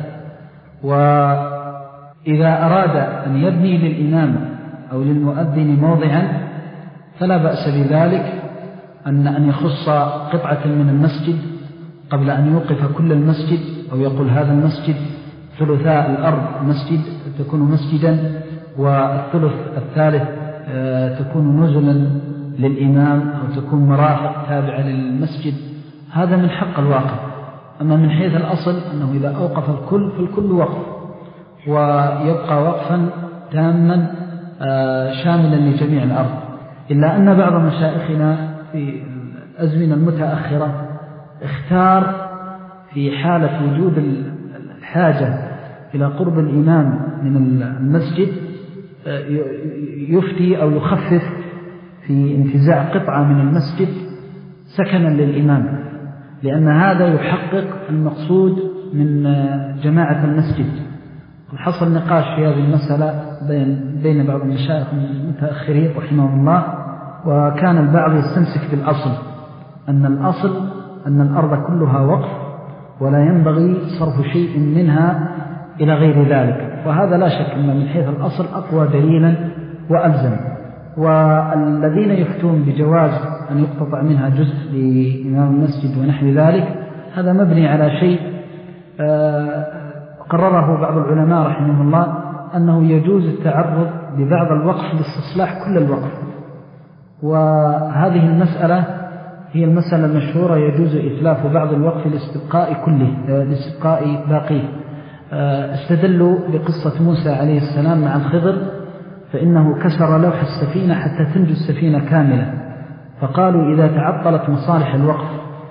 وإذا أراد أن يبني للإمام أو للمؤذن موضعا فلا بأس بذلك، أن أن يخص قطعة من المسجد قبل أن يوقف كل المسجد، أو يقول هذا المسجد ثلثاء الأرض مسجد تكون مسجدا، والثلث الثالث تكون نزلا للإمام أو تكون مرافق تابعة للمسجد. هذا من حق الواقف. أما من حيث الأصل أنه إذا أوقف الكل فالكل وقف، ويبقى وقفا تاما شاملا لجميع الأرض. إلا أن بعض مشايخنا في الأزمنة المتأخرة اختار في حالة وجود الحاجة إلى قرب الإمام من المسجد يفتي أو يخفف في انتزاع قطعة من المسجد سكنا للإمام، لأن هذا يحقق المقصود من جماعة المسجد. وحصل نقاش في هذه المسألة بين بين بعض المشايخ المتأخرين رحمهم الله، وكان البعض يستمسك بالأصل أن الأصل أن الأرض كلها وقف ولا ينبغي صرف شيء منها إلى غير ذلك، وهذا لا شك أن من حيث الأصل أقوى دليلا وألزم. والذين يفتون بجواز أن يقتطع منها جزء لإمام المسجد ونحو ذلك هذا مبني على شيء قرره بعض العلماء رحمه الله، أنه يجوز التعرض ببعض الوقف لاستصلاح كل الوقف، وهذه المسألة هي المسألة المشهورة يجوز إتلاف بعض الوقف لاستبقاء كله لاستبقاء باقيه. استدلوا بقصة موسى عليه السلام مع الخضر، فإنه كسر لوح السفينة حتى تنجو السفينة كاملة، فقالوا إذا تعطلت مصالح الوقف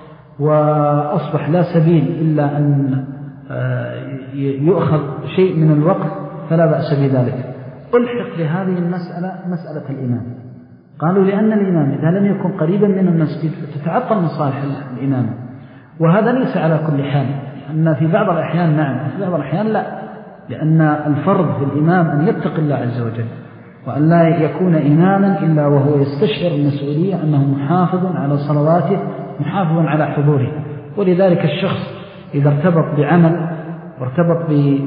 وأصبح لا سبيل إلا أن يؤخذ شيء من الوقف فلا بأس بذلك. ألحق بهذه المسألة مسألة الإمام، قالوا لأن الإمام إذا لم يكن قريبا من المسجد فتتعطل مصالح الإمام، وهذا ليس على كل حال، أن في بعض الأحيان نعم وفي بعض الأحيان لا، لأن الفرض في الإمام أن يتقي الله عز وجل، وأن لا يكون إماما إلا وهو يستشعر المسؤولية أنه محافظ على صلواته محافظ على حضوره. ولذلك الشخص إذا ارتبط بعمل وارتبط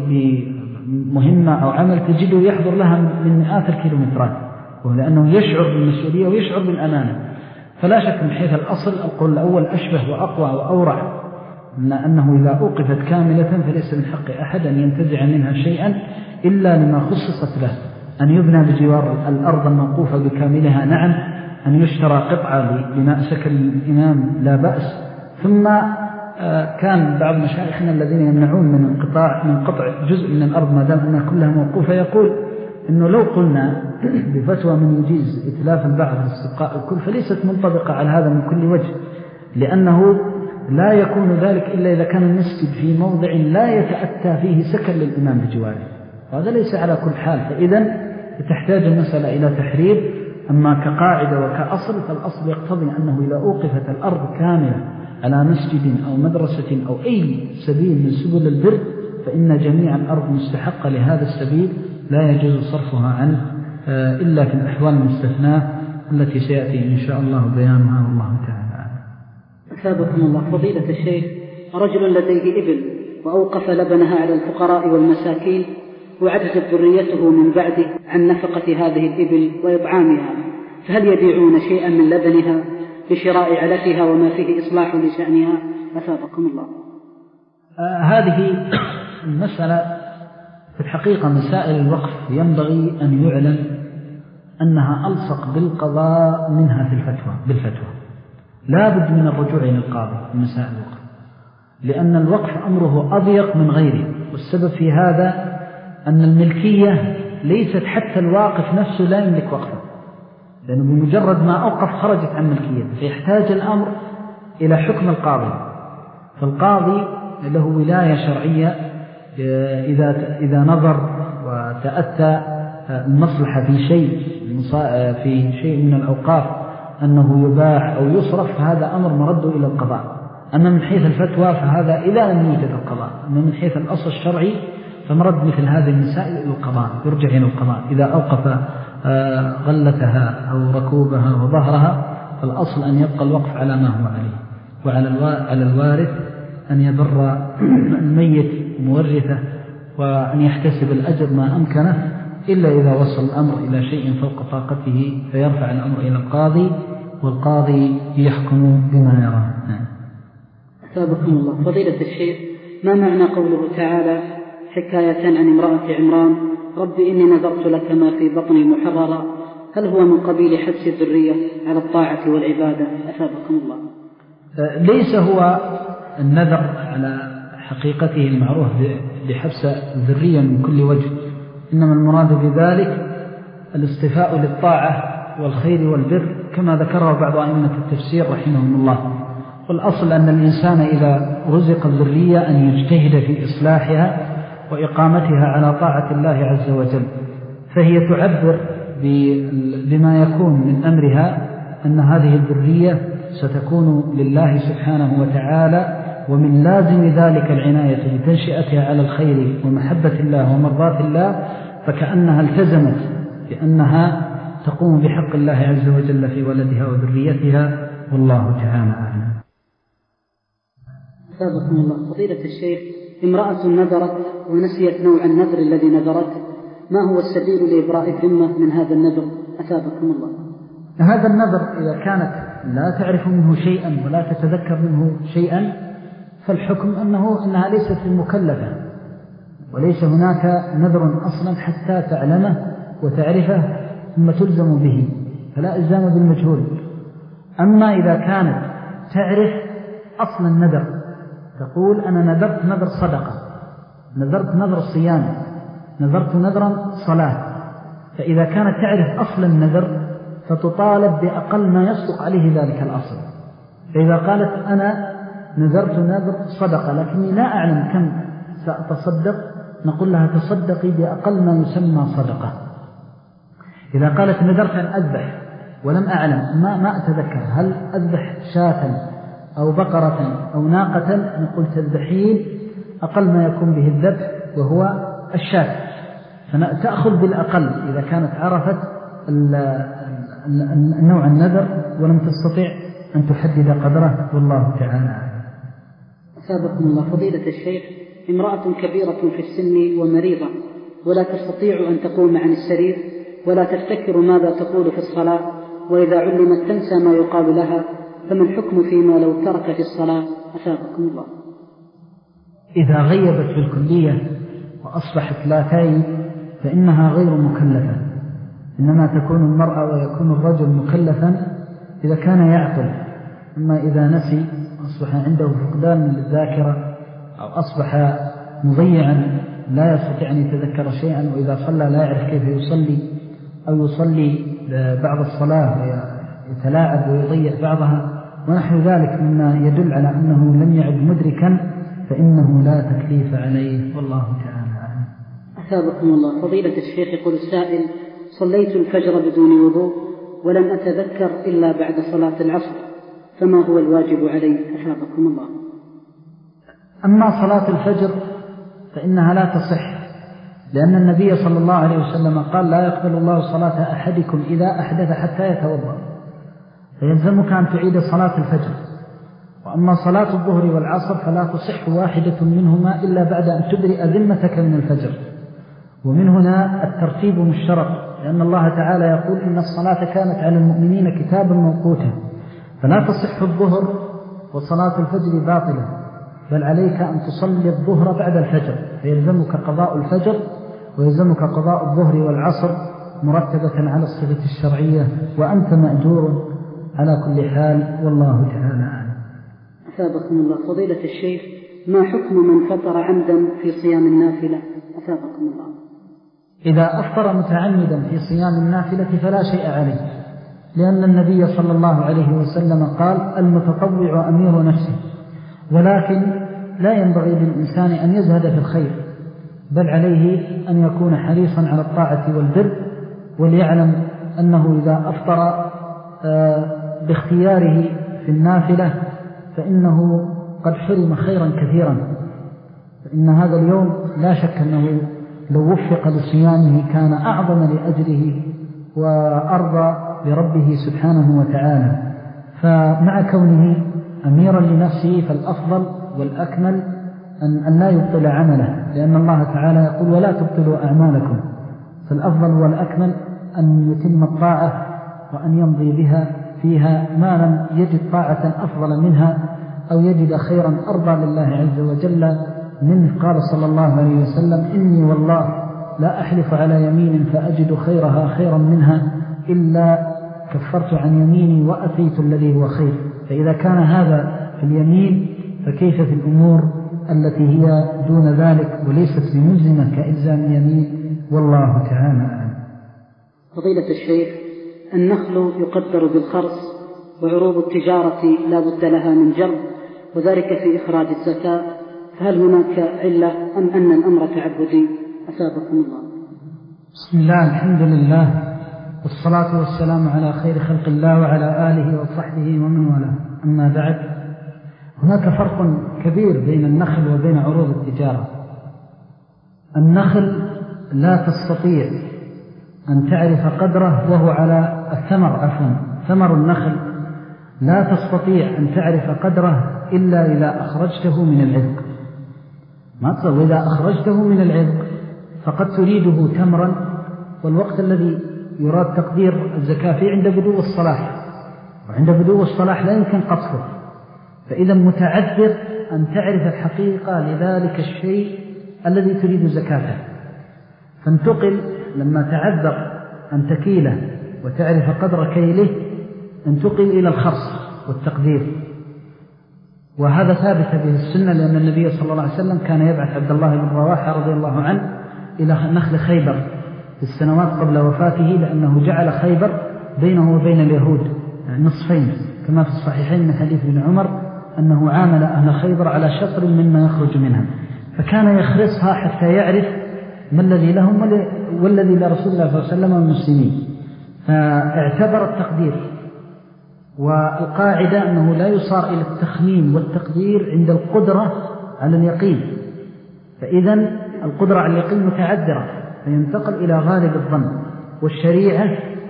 بمهمة أو عمل تجده يحضر لها من مئات الكيلومترات، ولأنه يشعر بالمسؤولية ويشعر بالأمانة. فلا شك من حيث الأصل القول الأول أشبه وأقوى وأورع، من أنه إذا أوقفت كاملة فليس من حق أحد أن ينتزع منها شيئا إلا لما خصصت له، أن يبنى بجوار الأرض الموقوفة بكاملها نعم، أن يشترى قطعة لبناء سكن الإمام لا بأس. ثم كان بعض مشايخنا الذين يمنعون من انقطاع من قطع جزء من الأرض ما دام أنها كلها موقوفة يقول إنه لو قلنا بفتوى من يجيز إتلاف البعض لاستبقاء الكل فليست منطبقة على هذا من كل وجه، لأنه لا يكون ذلك إلا إذا كان المسجد في موضع لا يتأتى فيه سكن للإمام بجواره، وهذا ليس على كل حال. فإذا تحتاج المسألة إلى تحرير. أما كقاعدة وكأصل فالأصل يقتضي أنه إذا أوقفت الأرض كاملة على مسجد أو مدرسة أو أي سبيل من سبل البر فإن جميع الأرض مستحقة لهذا السبيل لا يجوز صرفها عنه إلا في الأحوال المستثناة التي سيأتي إن شاء الله بيانها والله تعالى. أثابكم الله. فضيلة الشيخ، رجل لديه إبل وأوقف لبنها على الفقراء والمساكين وعجزت ذريته من بعده عن نفقة هذه الإبل وإطعامها، فهل يبيعون شيئا من لبنها بشراء علفها وما فيه إصلاح لشأنها؟ أثابكم الله. آه هذه المسألة في الحقيقة مسائل الوقف ينبغي أن يعلم أنها ألصق بالقضاء منها في الفتوى بالفتوى، لا بد من الرجوع إلى القاضي في مسائل الوقف، لأن الوقف أمره أضيق من غيره. والسبب في هذا أن الملكية ليست حتى الواقف نفسه لا يملك وقفه، لأنه بمجرد ما أوقف خرجت عن ملكيته، فيحتاج الأمر إلى حكم القاضي. فالقاضي له ولاية شرعية إذا إذا نظر وتأتى المصلحة في شيء في شيء من الأوقاف أنه يباح أو يصرف فهذا أمر مرد إلى القضاء. أما من حيث الفتوى فهذا إذا لم يوجد القضاء، أما من حيث الأصل الشرعي فمرد مثل هذه المسائل إلى القضاء، يرجع إلى القضاء. إذا أوقف غلتها أو ركوبها وظهرها فالأصل أن يبقى الوقف على ما هو عليه، وعلى الوارث أن يبر الميت مورثه وأن يحتسب الأجر ما أمكنه، إلا إذا وصل الأمر إلى شيء فوق طاقته فيرفع الأمر إلى القاضي، والقاضي يحكم بما يرى. أثابكم الله. فضيلة الشيخ، ما معنى قوله تعالى حكاية عن امرأة عمران رب إني نذرت لك ما في بطني محررا، هل هو من قبيل حبس الذرية على الطاعة والعبادة؟ أثابكم الله. ليس هو النذر على حقيقته المعروف بحبس الذرية من كل وجه، إنما المراد بذلك الاصطفاء للطاعة والخير والبر كما ذكره بعض أئمة التفسير رحمهم الله. والأصل أن الإنسان إذا رزق الذرية أن يجتهد في إصلاحها وإقامتها على طاعة الله عز وجل، فهي تعبر بما يكون من أمرها أن هذه الذرية ستكون لله سبحانه وتعالى، ومن لازم ذلك العناية بتنشئتها على الخير ومحبة الله ومرضاة الله، فكأنها التزمت بأنها تقوم بحق الله عز وجل في ولدها وذريتها، والله تعالى أعلم. أثابكم الله. فضيلة الشيخ، امرأة نذرت ونسيت نوع النذر الذي نذرته، ما هو السبيل لإبراء الذمة من هذا النذر؟ أثابكم الله. هذا النذر إذا كانت لا تعرف منه شيئا ولا تتذكر منه شيئا فالحكم أنه أنها ليست المكلفة، وليس هناك نذر أصلا حتى تعلمه وتعرفه ثم تلزم به، فلا إلزام بالمجهول. أما إذا كانت تعرف أصل النذر، تقول أنا نذرت نذر صدقة، نذرت نذر صيام، نذرت نذرا صلاة، فإذا كانت تعرف أصل النذر فتطالب بأقل ما يصدق عليه ذلك الأصل. فإذا قالت أنا نذرت نذر صدقة لكني لا أعلم كم سأتصدق، نقول لها تصدقي بأقل ما يسمى صدقة. إذا قالت نذرت أن أذبح ولم أعلم ما, ما أتذكر هل أذبح شاة أو بقرة أو ناقة، نقول تذبحين أقل ما يكون به الذبح وهو الشاة، فتأخذ بالأقل إذا كانت عرفت النوع النذر ولم تستطيع أن تحدد قدره، والله تعالى. أثابكم الله. فضيلة الشيخ، امرأة كبيرة في السن ومريضة ولا تستطيع أن تقوم عن السرير ولا تفتكر ماذا تقول في الصلاة، وإذا علمت تنسى ما يقال لها، فما الحكم فيما لو ترك في الصلاة؟ أثابكم الله. إذا غيبت بالكلية وأصبحت لا تعي فإنها غير مكلفة، إنما تكون المرأة ويكون الرجل مكلفا إذا كان يعقل. أما إذا نسي أصبح عنده فقدان للذاكرة أو أصبح مضيعا لا يستطيع أن يتذكر شيئا، وإذا صلى لا يعرف كيف يصلي أو يصلي بعض الصلاة ويتلاعب ويضيع بعضها ونحو ذلك مما يدل على أنه لم يعد مدركا، فإنه لا تكليف عليه، والله تعالى أعلم. أثابكم الله. فضيلة الشيخ، يقول السائل: صليت الفجر بدون وضوء ولم أتذكر إلا بعد صلاة العصر، فما هو الواجب علي؟ أثابكم الله. أما صلاة الفجر فإنها لا تصح، لأن النبي صلى الله عليه وسلم قال: لا يقبل الله صلاة أحدكم إذا أحدث حتى يتوضأ، فيلزمك أن تعيد صلاة الفجر. وأما صلاة الظهر والعصر فلا تصح واحدة منهما إلا بعد أن تبرئ ذمتك من الفجر. ومن هنا الترتيب مشترط، لأن الله تعالى يقول: إن الصلاة كانت على المؤمنين كتابا موقوتا، فلا تصح الظهر وصلاة الفجر باطلة، بل عليك أن تصلي الظهر بعد الفجر، فيلزمك قضاء الفجر ويلزمك قضاء الظهر والعصر مرتبة على الصفة الشرعية، وأنت مأجور على كل حال، والله تعالى أعلم. أثابكم الله. فضيلة الشيخ، ما حكم من فطر عمدا في صيام النافلة؟ أثابكم الله. إذا أفطر متعمدا في صيام النافلة فلا شيء عليه، لأن النبي صلى الله عليه وسلم قال: المتطوع أمير نفسه. ولكن لا ينبغي للإنسان أن يزهد في الخير، بل عليه أن يكون حريصا على الطاعة والبر، وليعلم أنه إذا أفطر باختياره في النافلة فإنه قد حرم خيرا كثيرا، فإن هذا اليوم لا شك أنه لو وفق لصيامه كان أعظم لأجره وأرضى لربه سبحانه وتعالى. فمع كونه أميرا لنفسه فالأفضل والأكمل أن لا يبطل عمله، لأن الله تعالى يقول: ولا تبطلوا أعمالكم. فالأفضل والأكمل أن يتم الطاعة وأن يمضي بها فيها ما لم يجد طاعة أفضل منها أو يجد خيرا أرضى لله عز وجل منه. قال صلى الله عليه وسلم: إني والله لا أحلف على يمين فأجد خيرها خيرا منها إلا كفرت عن يميني وأتيت الذي هو خير. فإذا كان هذا في اليمين فكيف في الأمور التي هي دون ذلك وليست بملزمة كإلزام اليمين، والله تعالى أعلم. فضيلة الشيخ، النخل يقدر بالخرص وعروض التجارة لا بد لها من جر، وذلك في إخراج الزكاة، فهل هناك علة أم أن الأمر تعبدي؟ أثابكم الله. بسم الله، الحمد لله، والصلاة والسلام على خير خلق الله وعلى آله وصحبه ومن والاه. أما بعد، هناك فرق كبير بين النخل وبين عروض التجارة. النخل لا تستطيع أن تعرف قدره وهو على الثمر، عفوا ثمر النخل لا تستطيع أن تعرف قدره إلا إذا أخرجته من العذق. ما تصل وإذا أخرجته من العذق فقد تريده تمرا، والوقت الذي يراد تقدير الزكاة فيه عند بدو الصلاح، وعند بدو الصلاح لا يمكن قطفه، فإذا متعذر أن تعرف الحقيقة لذلك الشيء الذي تريد زكاته. فانتقل لما تعذر أن تكيله وتعرف قدر كيله، انتقل إلى الخرص والتقدير، وهذا ثابت به السنة، لأن النبي صلى الله عليه وسلم كان يبعث عبد الله بن رواحة رضي الله عنه إلى نخل خيبر في السنوات قبل وفاته، لأنه جعل خيبر بينه وبين اليهود نصفين، كما في الصحيحين من حديث ابن عمر أنه عامل أهل خيبر على شطر مما يخرج منها، فكان يخرصها حتى يعرف ما الذي لهم والذي لرسول الله صلى الله عليه وسلم والمسلمين. فاعتبر التقدير، والقاعدة أنه لا يصار إلى التخمين والتقدير عند القدرة على اليقين، فإذا القدرة على اليقين متعذرة فينتقل إلى غالب الظن، والشريعة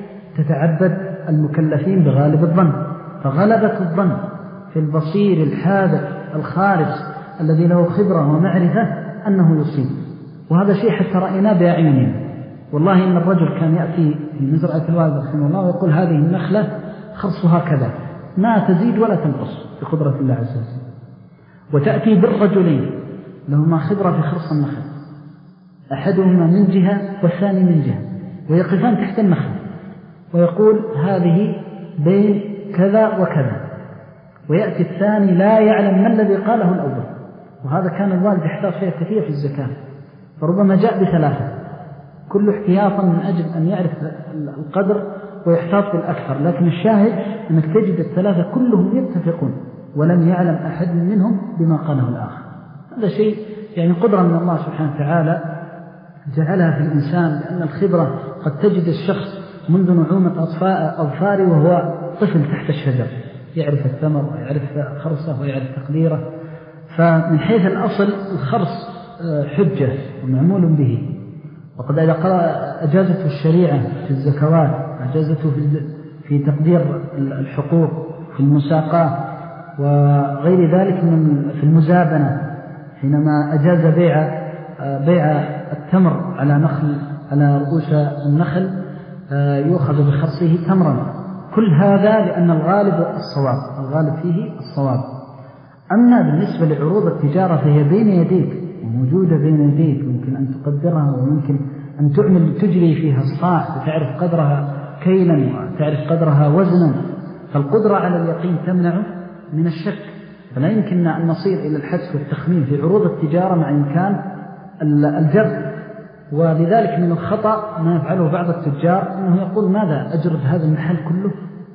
تتعبد المكلفين بغالب الظن، فغلبة الظن في البصير الحاذق الخارج الذي له خبرة ومعرفة أنه يصيب، وهذا شيء حتى رأينا بأعيننا. والله إن الرجل كان يأتي في مزرعة الوالد رحمه الله ويقول هذه النخلة خرصها كذا، ما تزيد ولا تنقص بقدرة الله عز وجل. وتأتي بالرجلين لهما خبرة في خرص النخل، أحدهما من جهة والثاني من جهة، ويقفان تحت النخل ويقول هذه بين كذا وكذا، ويأتي الثاني لا يعلم ما الذي قاله الأول. وهذا كان الوالد يحتاج فيه كثير في الزكاة، فربما جاء بثلاثة كل احتياطا من أجل أن يعرف القدر ويحتاط بالأكثر، لكن الشاهد أنك تجد الثلاثة كلهم يتفقون ولم يعلم أحد منهم بما قاله الآخر. هذا شيء يعني قدرة من الله سبحانه وتعالى جعلها في الإنسان، لأن الخبرة قد تجد الشخص منذ نعومة أظفاره وهو طفل تحت الشجر، يعرف الثمر ويعرف خرصه ويعرف تقديره. فمن حيث الأصل الخرص حجة ومعمول به، وقد أجازته الشريعة في الزكوات، أجازته في تقدير الحقوق في المساقات وغير ذلك من في المزابنة، حينما أجاز بيع بيع التمر على نخل على رؤوس النخل يؤخذ بخرصه تمرا. كل هذا لأن الغالب الصواب، الغالب فيه الصواب. أما بالنسبة لعروض التجارة فهي بين يديك وموجودة بين يديك، يمكن أن تقدرها ويمكن أن تعمل تجري فيها الصاع وتعرف قدرها كيلا وتعرف قدرها وزنا، فالقدرة على اليقين تمنع من الشك، فلا يمكن أن نصير إلى الحدس والتخمين في عروض التجارة مع إمكان الجر. ولذلك من الخطأ ما يفعله بعض التجار أنه يقول ماذا أجرد هذا المحل كله؟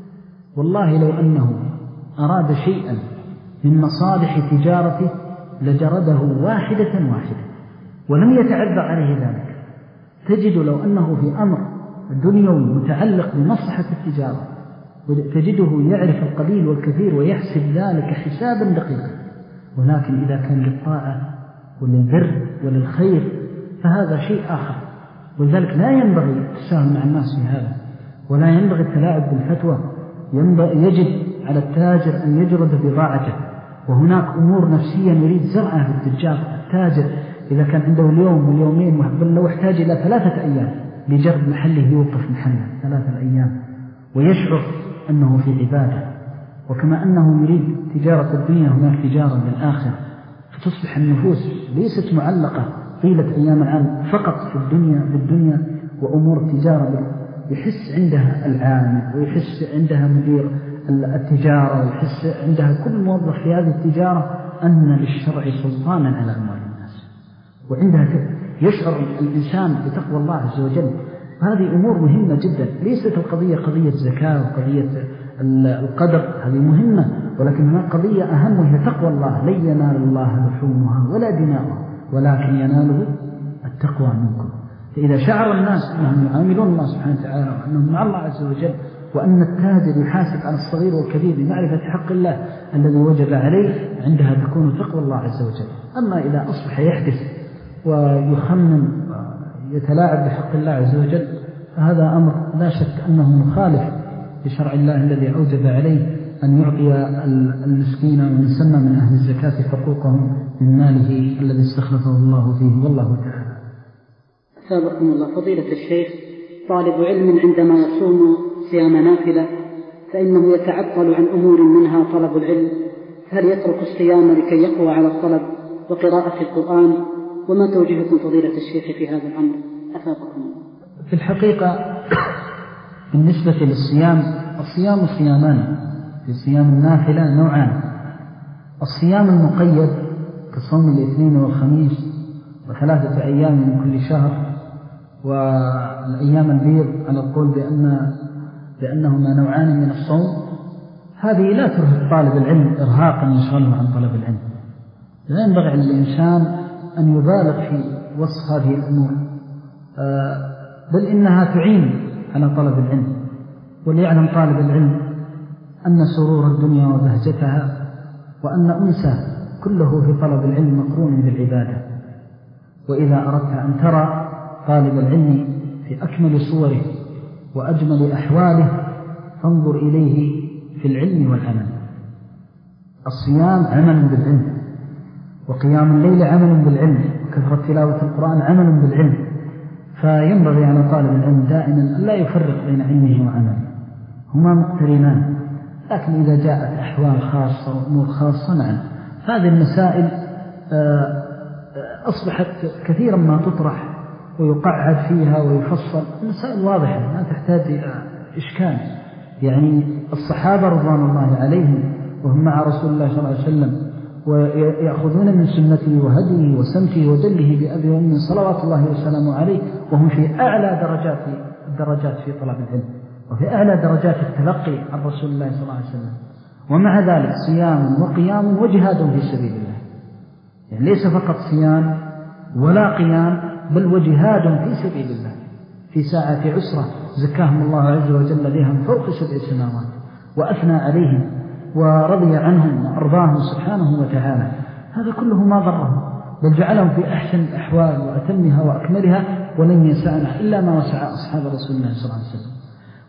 والله لو أنه أراد شيئا من مصالح تجارته لجرده واحدة واحدة ولم يتعذر عليه ذلك. تجد لو أنه في أمر دنيوي متعلق بمصلحة التجارة تجده يعرف القليل والكثير ويحسب ذلك حسابا دقيقا، ولكن إذا كان للطاعة وللبر وللخير فهذا شيء آخر. ولذلك لا ينبغي التساهل مع الناس في هذا، ولا ينبغي التلاعب بالفتوى. يجب على التاجر أن يجرد بضاعته، وهناك أمور نفسية نريد زرعها في التجار. التاجر إذا كان عنده اليوم واليومين بل لو احتاج إلى ثلاثة أيام لجرد محله يوقف محله ثلاثة أيام ويشعر أنه في عبادة. وكما أنه يريد تجارة الدنيا هناك تجارة للآخرة، فتصبح النفوس ليست معلقة طيلة أيام العام فقط في الدنيا بالدنيا وأمور التجارة، يحس عندها العامل ويحس عندها مدير التجارة ويحس عندها كل موظف في هذه التجارة أن للشرع سلطانا على أموال الناس، وعندها يشعر الإنسان بتقوى الله عز وجل. هذه أمور مهمة جدا، ليست القضية قضية زكاة وقضية القدر، هذه مهمة، ولكن هناك قضية أهم وهي تقوى الله. لن ينال الله لحومها ولا دماؤها ولكن يناله التقوى منكم. فإذا شعر الناس أنهم يعاملون الله سبحانه وتعالى وأنهم مع الله عز وجل، وأن التاجر يحاسب على الصغير والكبير بمعرفة حق الله الذي وجب عليه، عندها تكون تقوى الله عز وجل. أما إذا أصبح يحدث ويخمم يتلاعب بحق الله عز وجل، فهذا أمر لا شك أنه مخالف لشرع الله الذي أوجب عليه أن يعطي المسكين ومن سمى من أهل الزكاة حقوقهم من ماله الذي استخلفه الله فيه، والله تعالى. سابقكم الله. فضيلة الشيخ، طالب علم عندما يصوم صيام نافلة فإنه يتعطل عن أمور منها طلب العلم، هل يترك الصيام لكي يقوى على الطلب وقراءة القرآن؟ وما توجيهكم فضيلة الشيخ في هذا الأمر؟ أثابكم الله. في الحقيقة بالنسبة للصيام، الصيام صيامان. في صيام النافلة نوعان: الصيام المقيد كصوم الاثنين والخميس وثلاثة أيام من كل شهر، والأيام البيض على القول بأن بأنهما نوعان من الصوم. هذه لا ترهق طالب العلم إرهاقا يشغله عن طلب العلم. لا ينبغي على الإنسان أن يبالغ في وصف هذه الأمور، بل إنها تعين على طلب العلم. وليعلم طالب العلم أن سرور الدنيا وبهجتها وأن أنسه كله في طلب العلم مقرون بالعبادة. وإذا أردت أن ترى طالب العلم في أكمل صوره وأجمل أحواله فانظر إليه في العلم والعمل. الصيام عمل بالعلم، وقيام الليل عمل بالعلم، وكثرة تلاوة القرآن عمل بالعلم. فينبغي على طالب العلم دائما أن لا يفرق بين علمه وعمله، هما مقترنان. لكن إذا جاءت أحوال خاصة وأمور خاصة نعم، هذه المسائل أصبحت كثيرا ما تطرح ويقعد فيها ويفصل. المسائل واضحة لا تحتاج إلى إشكال. يعني الصحابة رضوان الله عليهم وهم مع رسول الله صلى الله عليه وسلم ويأخذون من سنته وهديه وسمته ودله بأبي وأمه صلوات الله وسلامه عليه، وهم في أعلى درجات الدرجات في طلب العلم وفي أعلى درجات التلقي عن رسول الله صلى الله عليه وسلم. ومع ذلك صيام وقيام وجهاد في سبيل الله، يعني ليس فقط صيام ولا قيام بل وجهاد في سبيل الله في ساعة عسرة زكاهم الله عز وجل بها من فوق سبع سماوات، وأثنى عليهم ورضي عنهم وأرضاهم سبحانه وتعالى. هذا كله ما ضرهم، بل جعلهم في أحسن الأحوال وأتمها وأكملها، ولن يسعنا إلا ما وسع أصحاب رسول الله صلى الله عليه وسلم.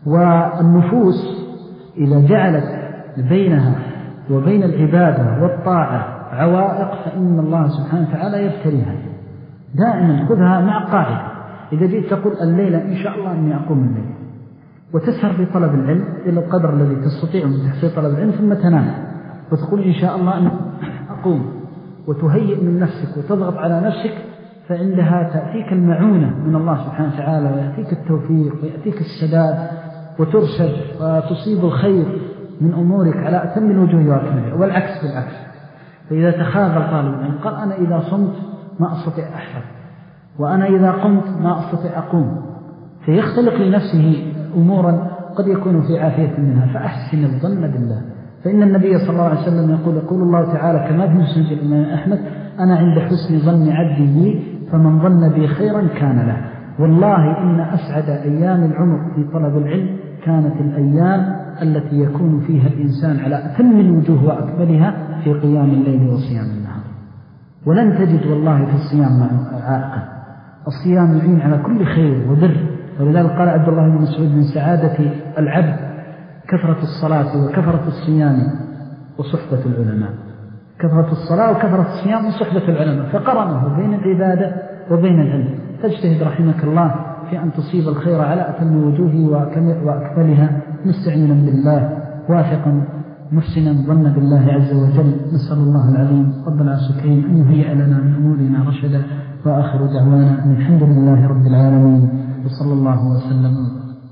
والنفوس إذا جعلت بينها وبين العبادة والطاعة عوائق فإن الله سبحانه وتعالى يبتليها. دائما خذها مع قاعدة: إذا جئت تقول الليلة إن شاء الله أني أقوم الليل، وتسهر في طلب العلم إلى القدر الذي تستطيع من تحصيل طلب العلم، ثم تنام وتقول إن شاء الله أن أقوم، وتهيئ من نفسك وتضغط على نفسك، فعندها تأتيك المعونة من الله سبحانه وتعالى، ويأتيك التوفيق ويأتيك السداد، وترشد وتصيب الخير من أمورك على أتم الوجوه وأكملها. والعكس بالعكس. فإذا تخاذل طالب العلم قال أنا إذا صمت ما أستطيع أحفظ، وأنا إذا قمت ما أستطيع أقوم، فيختلق لنفسه أمورا قد يكون في عافية منها. فأحسن الظن بالله، فإن النبي صلى الله عليه وسلم يقول يقول الله تعالى كما في مسند الإمام أحمد: أنا عند حسن ظن عبدي بي فمن ظن بي خيرا كان له. والله إن أسعد أيام العمر في طلب العلم كانت الأيام التي يكون فيها الإنسان على أتم الوجوه وأكملها في قيام الليل وصيام النهار. ولن تجد والله في الصيام عائقا. الصيام يعين على كل خير وبر. ولذلك قال عبد الله بن مسعود: من سعادة العبد كثرة الصلاة وكثرة الصيام وصحبة العلماء. كثرة الصلاة وكثرة الصيام وصحبة العلماء، فقرنه بين العبادة وبين العلم. تجتهد رحمك الله في أن تصيب الخير على أتم وجوه وأكملها، مستعينا بالله واثقا محسنا ظن بالله عز وجل. نسأل الله العظيم رب العرش الكريم أن يهيئ لنا من أمورنا رشدا. وآخر دعوانا أن الحمد لله رب العالمين، وصلى الله وسلم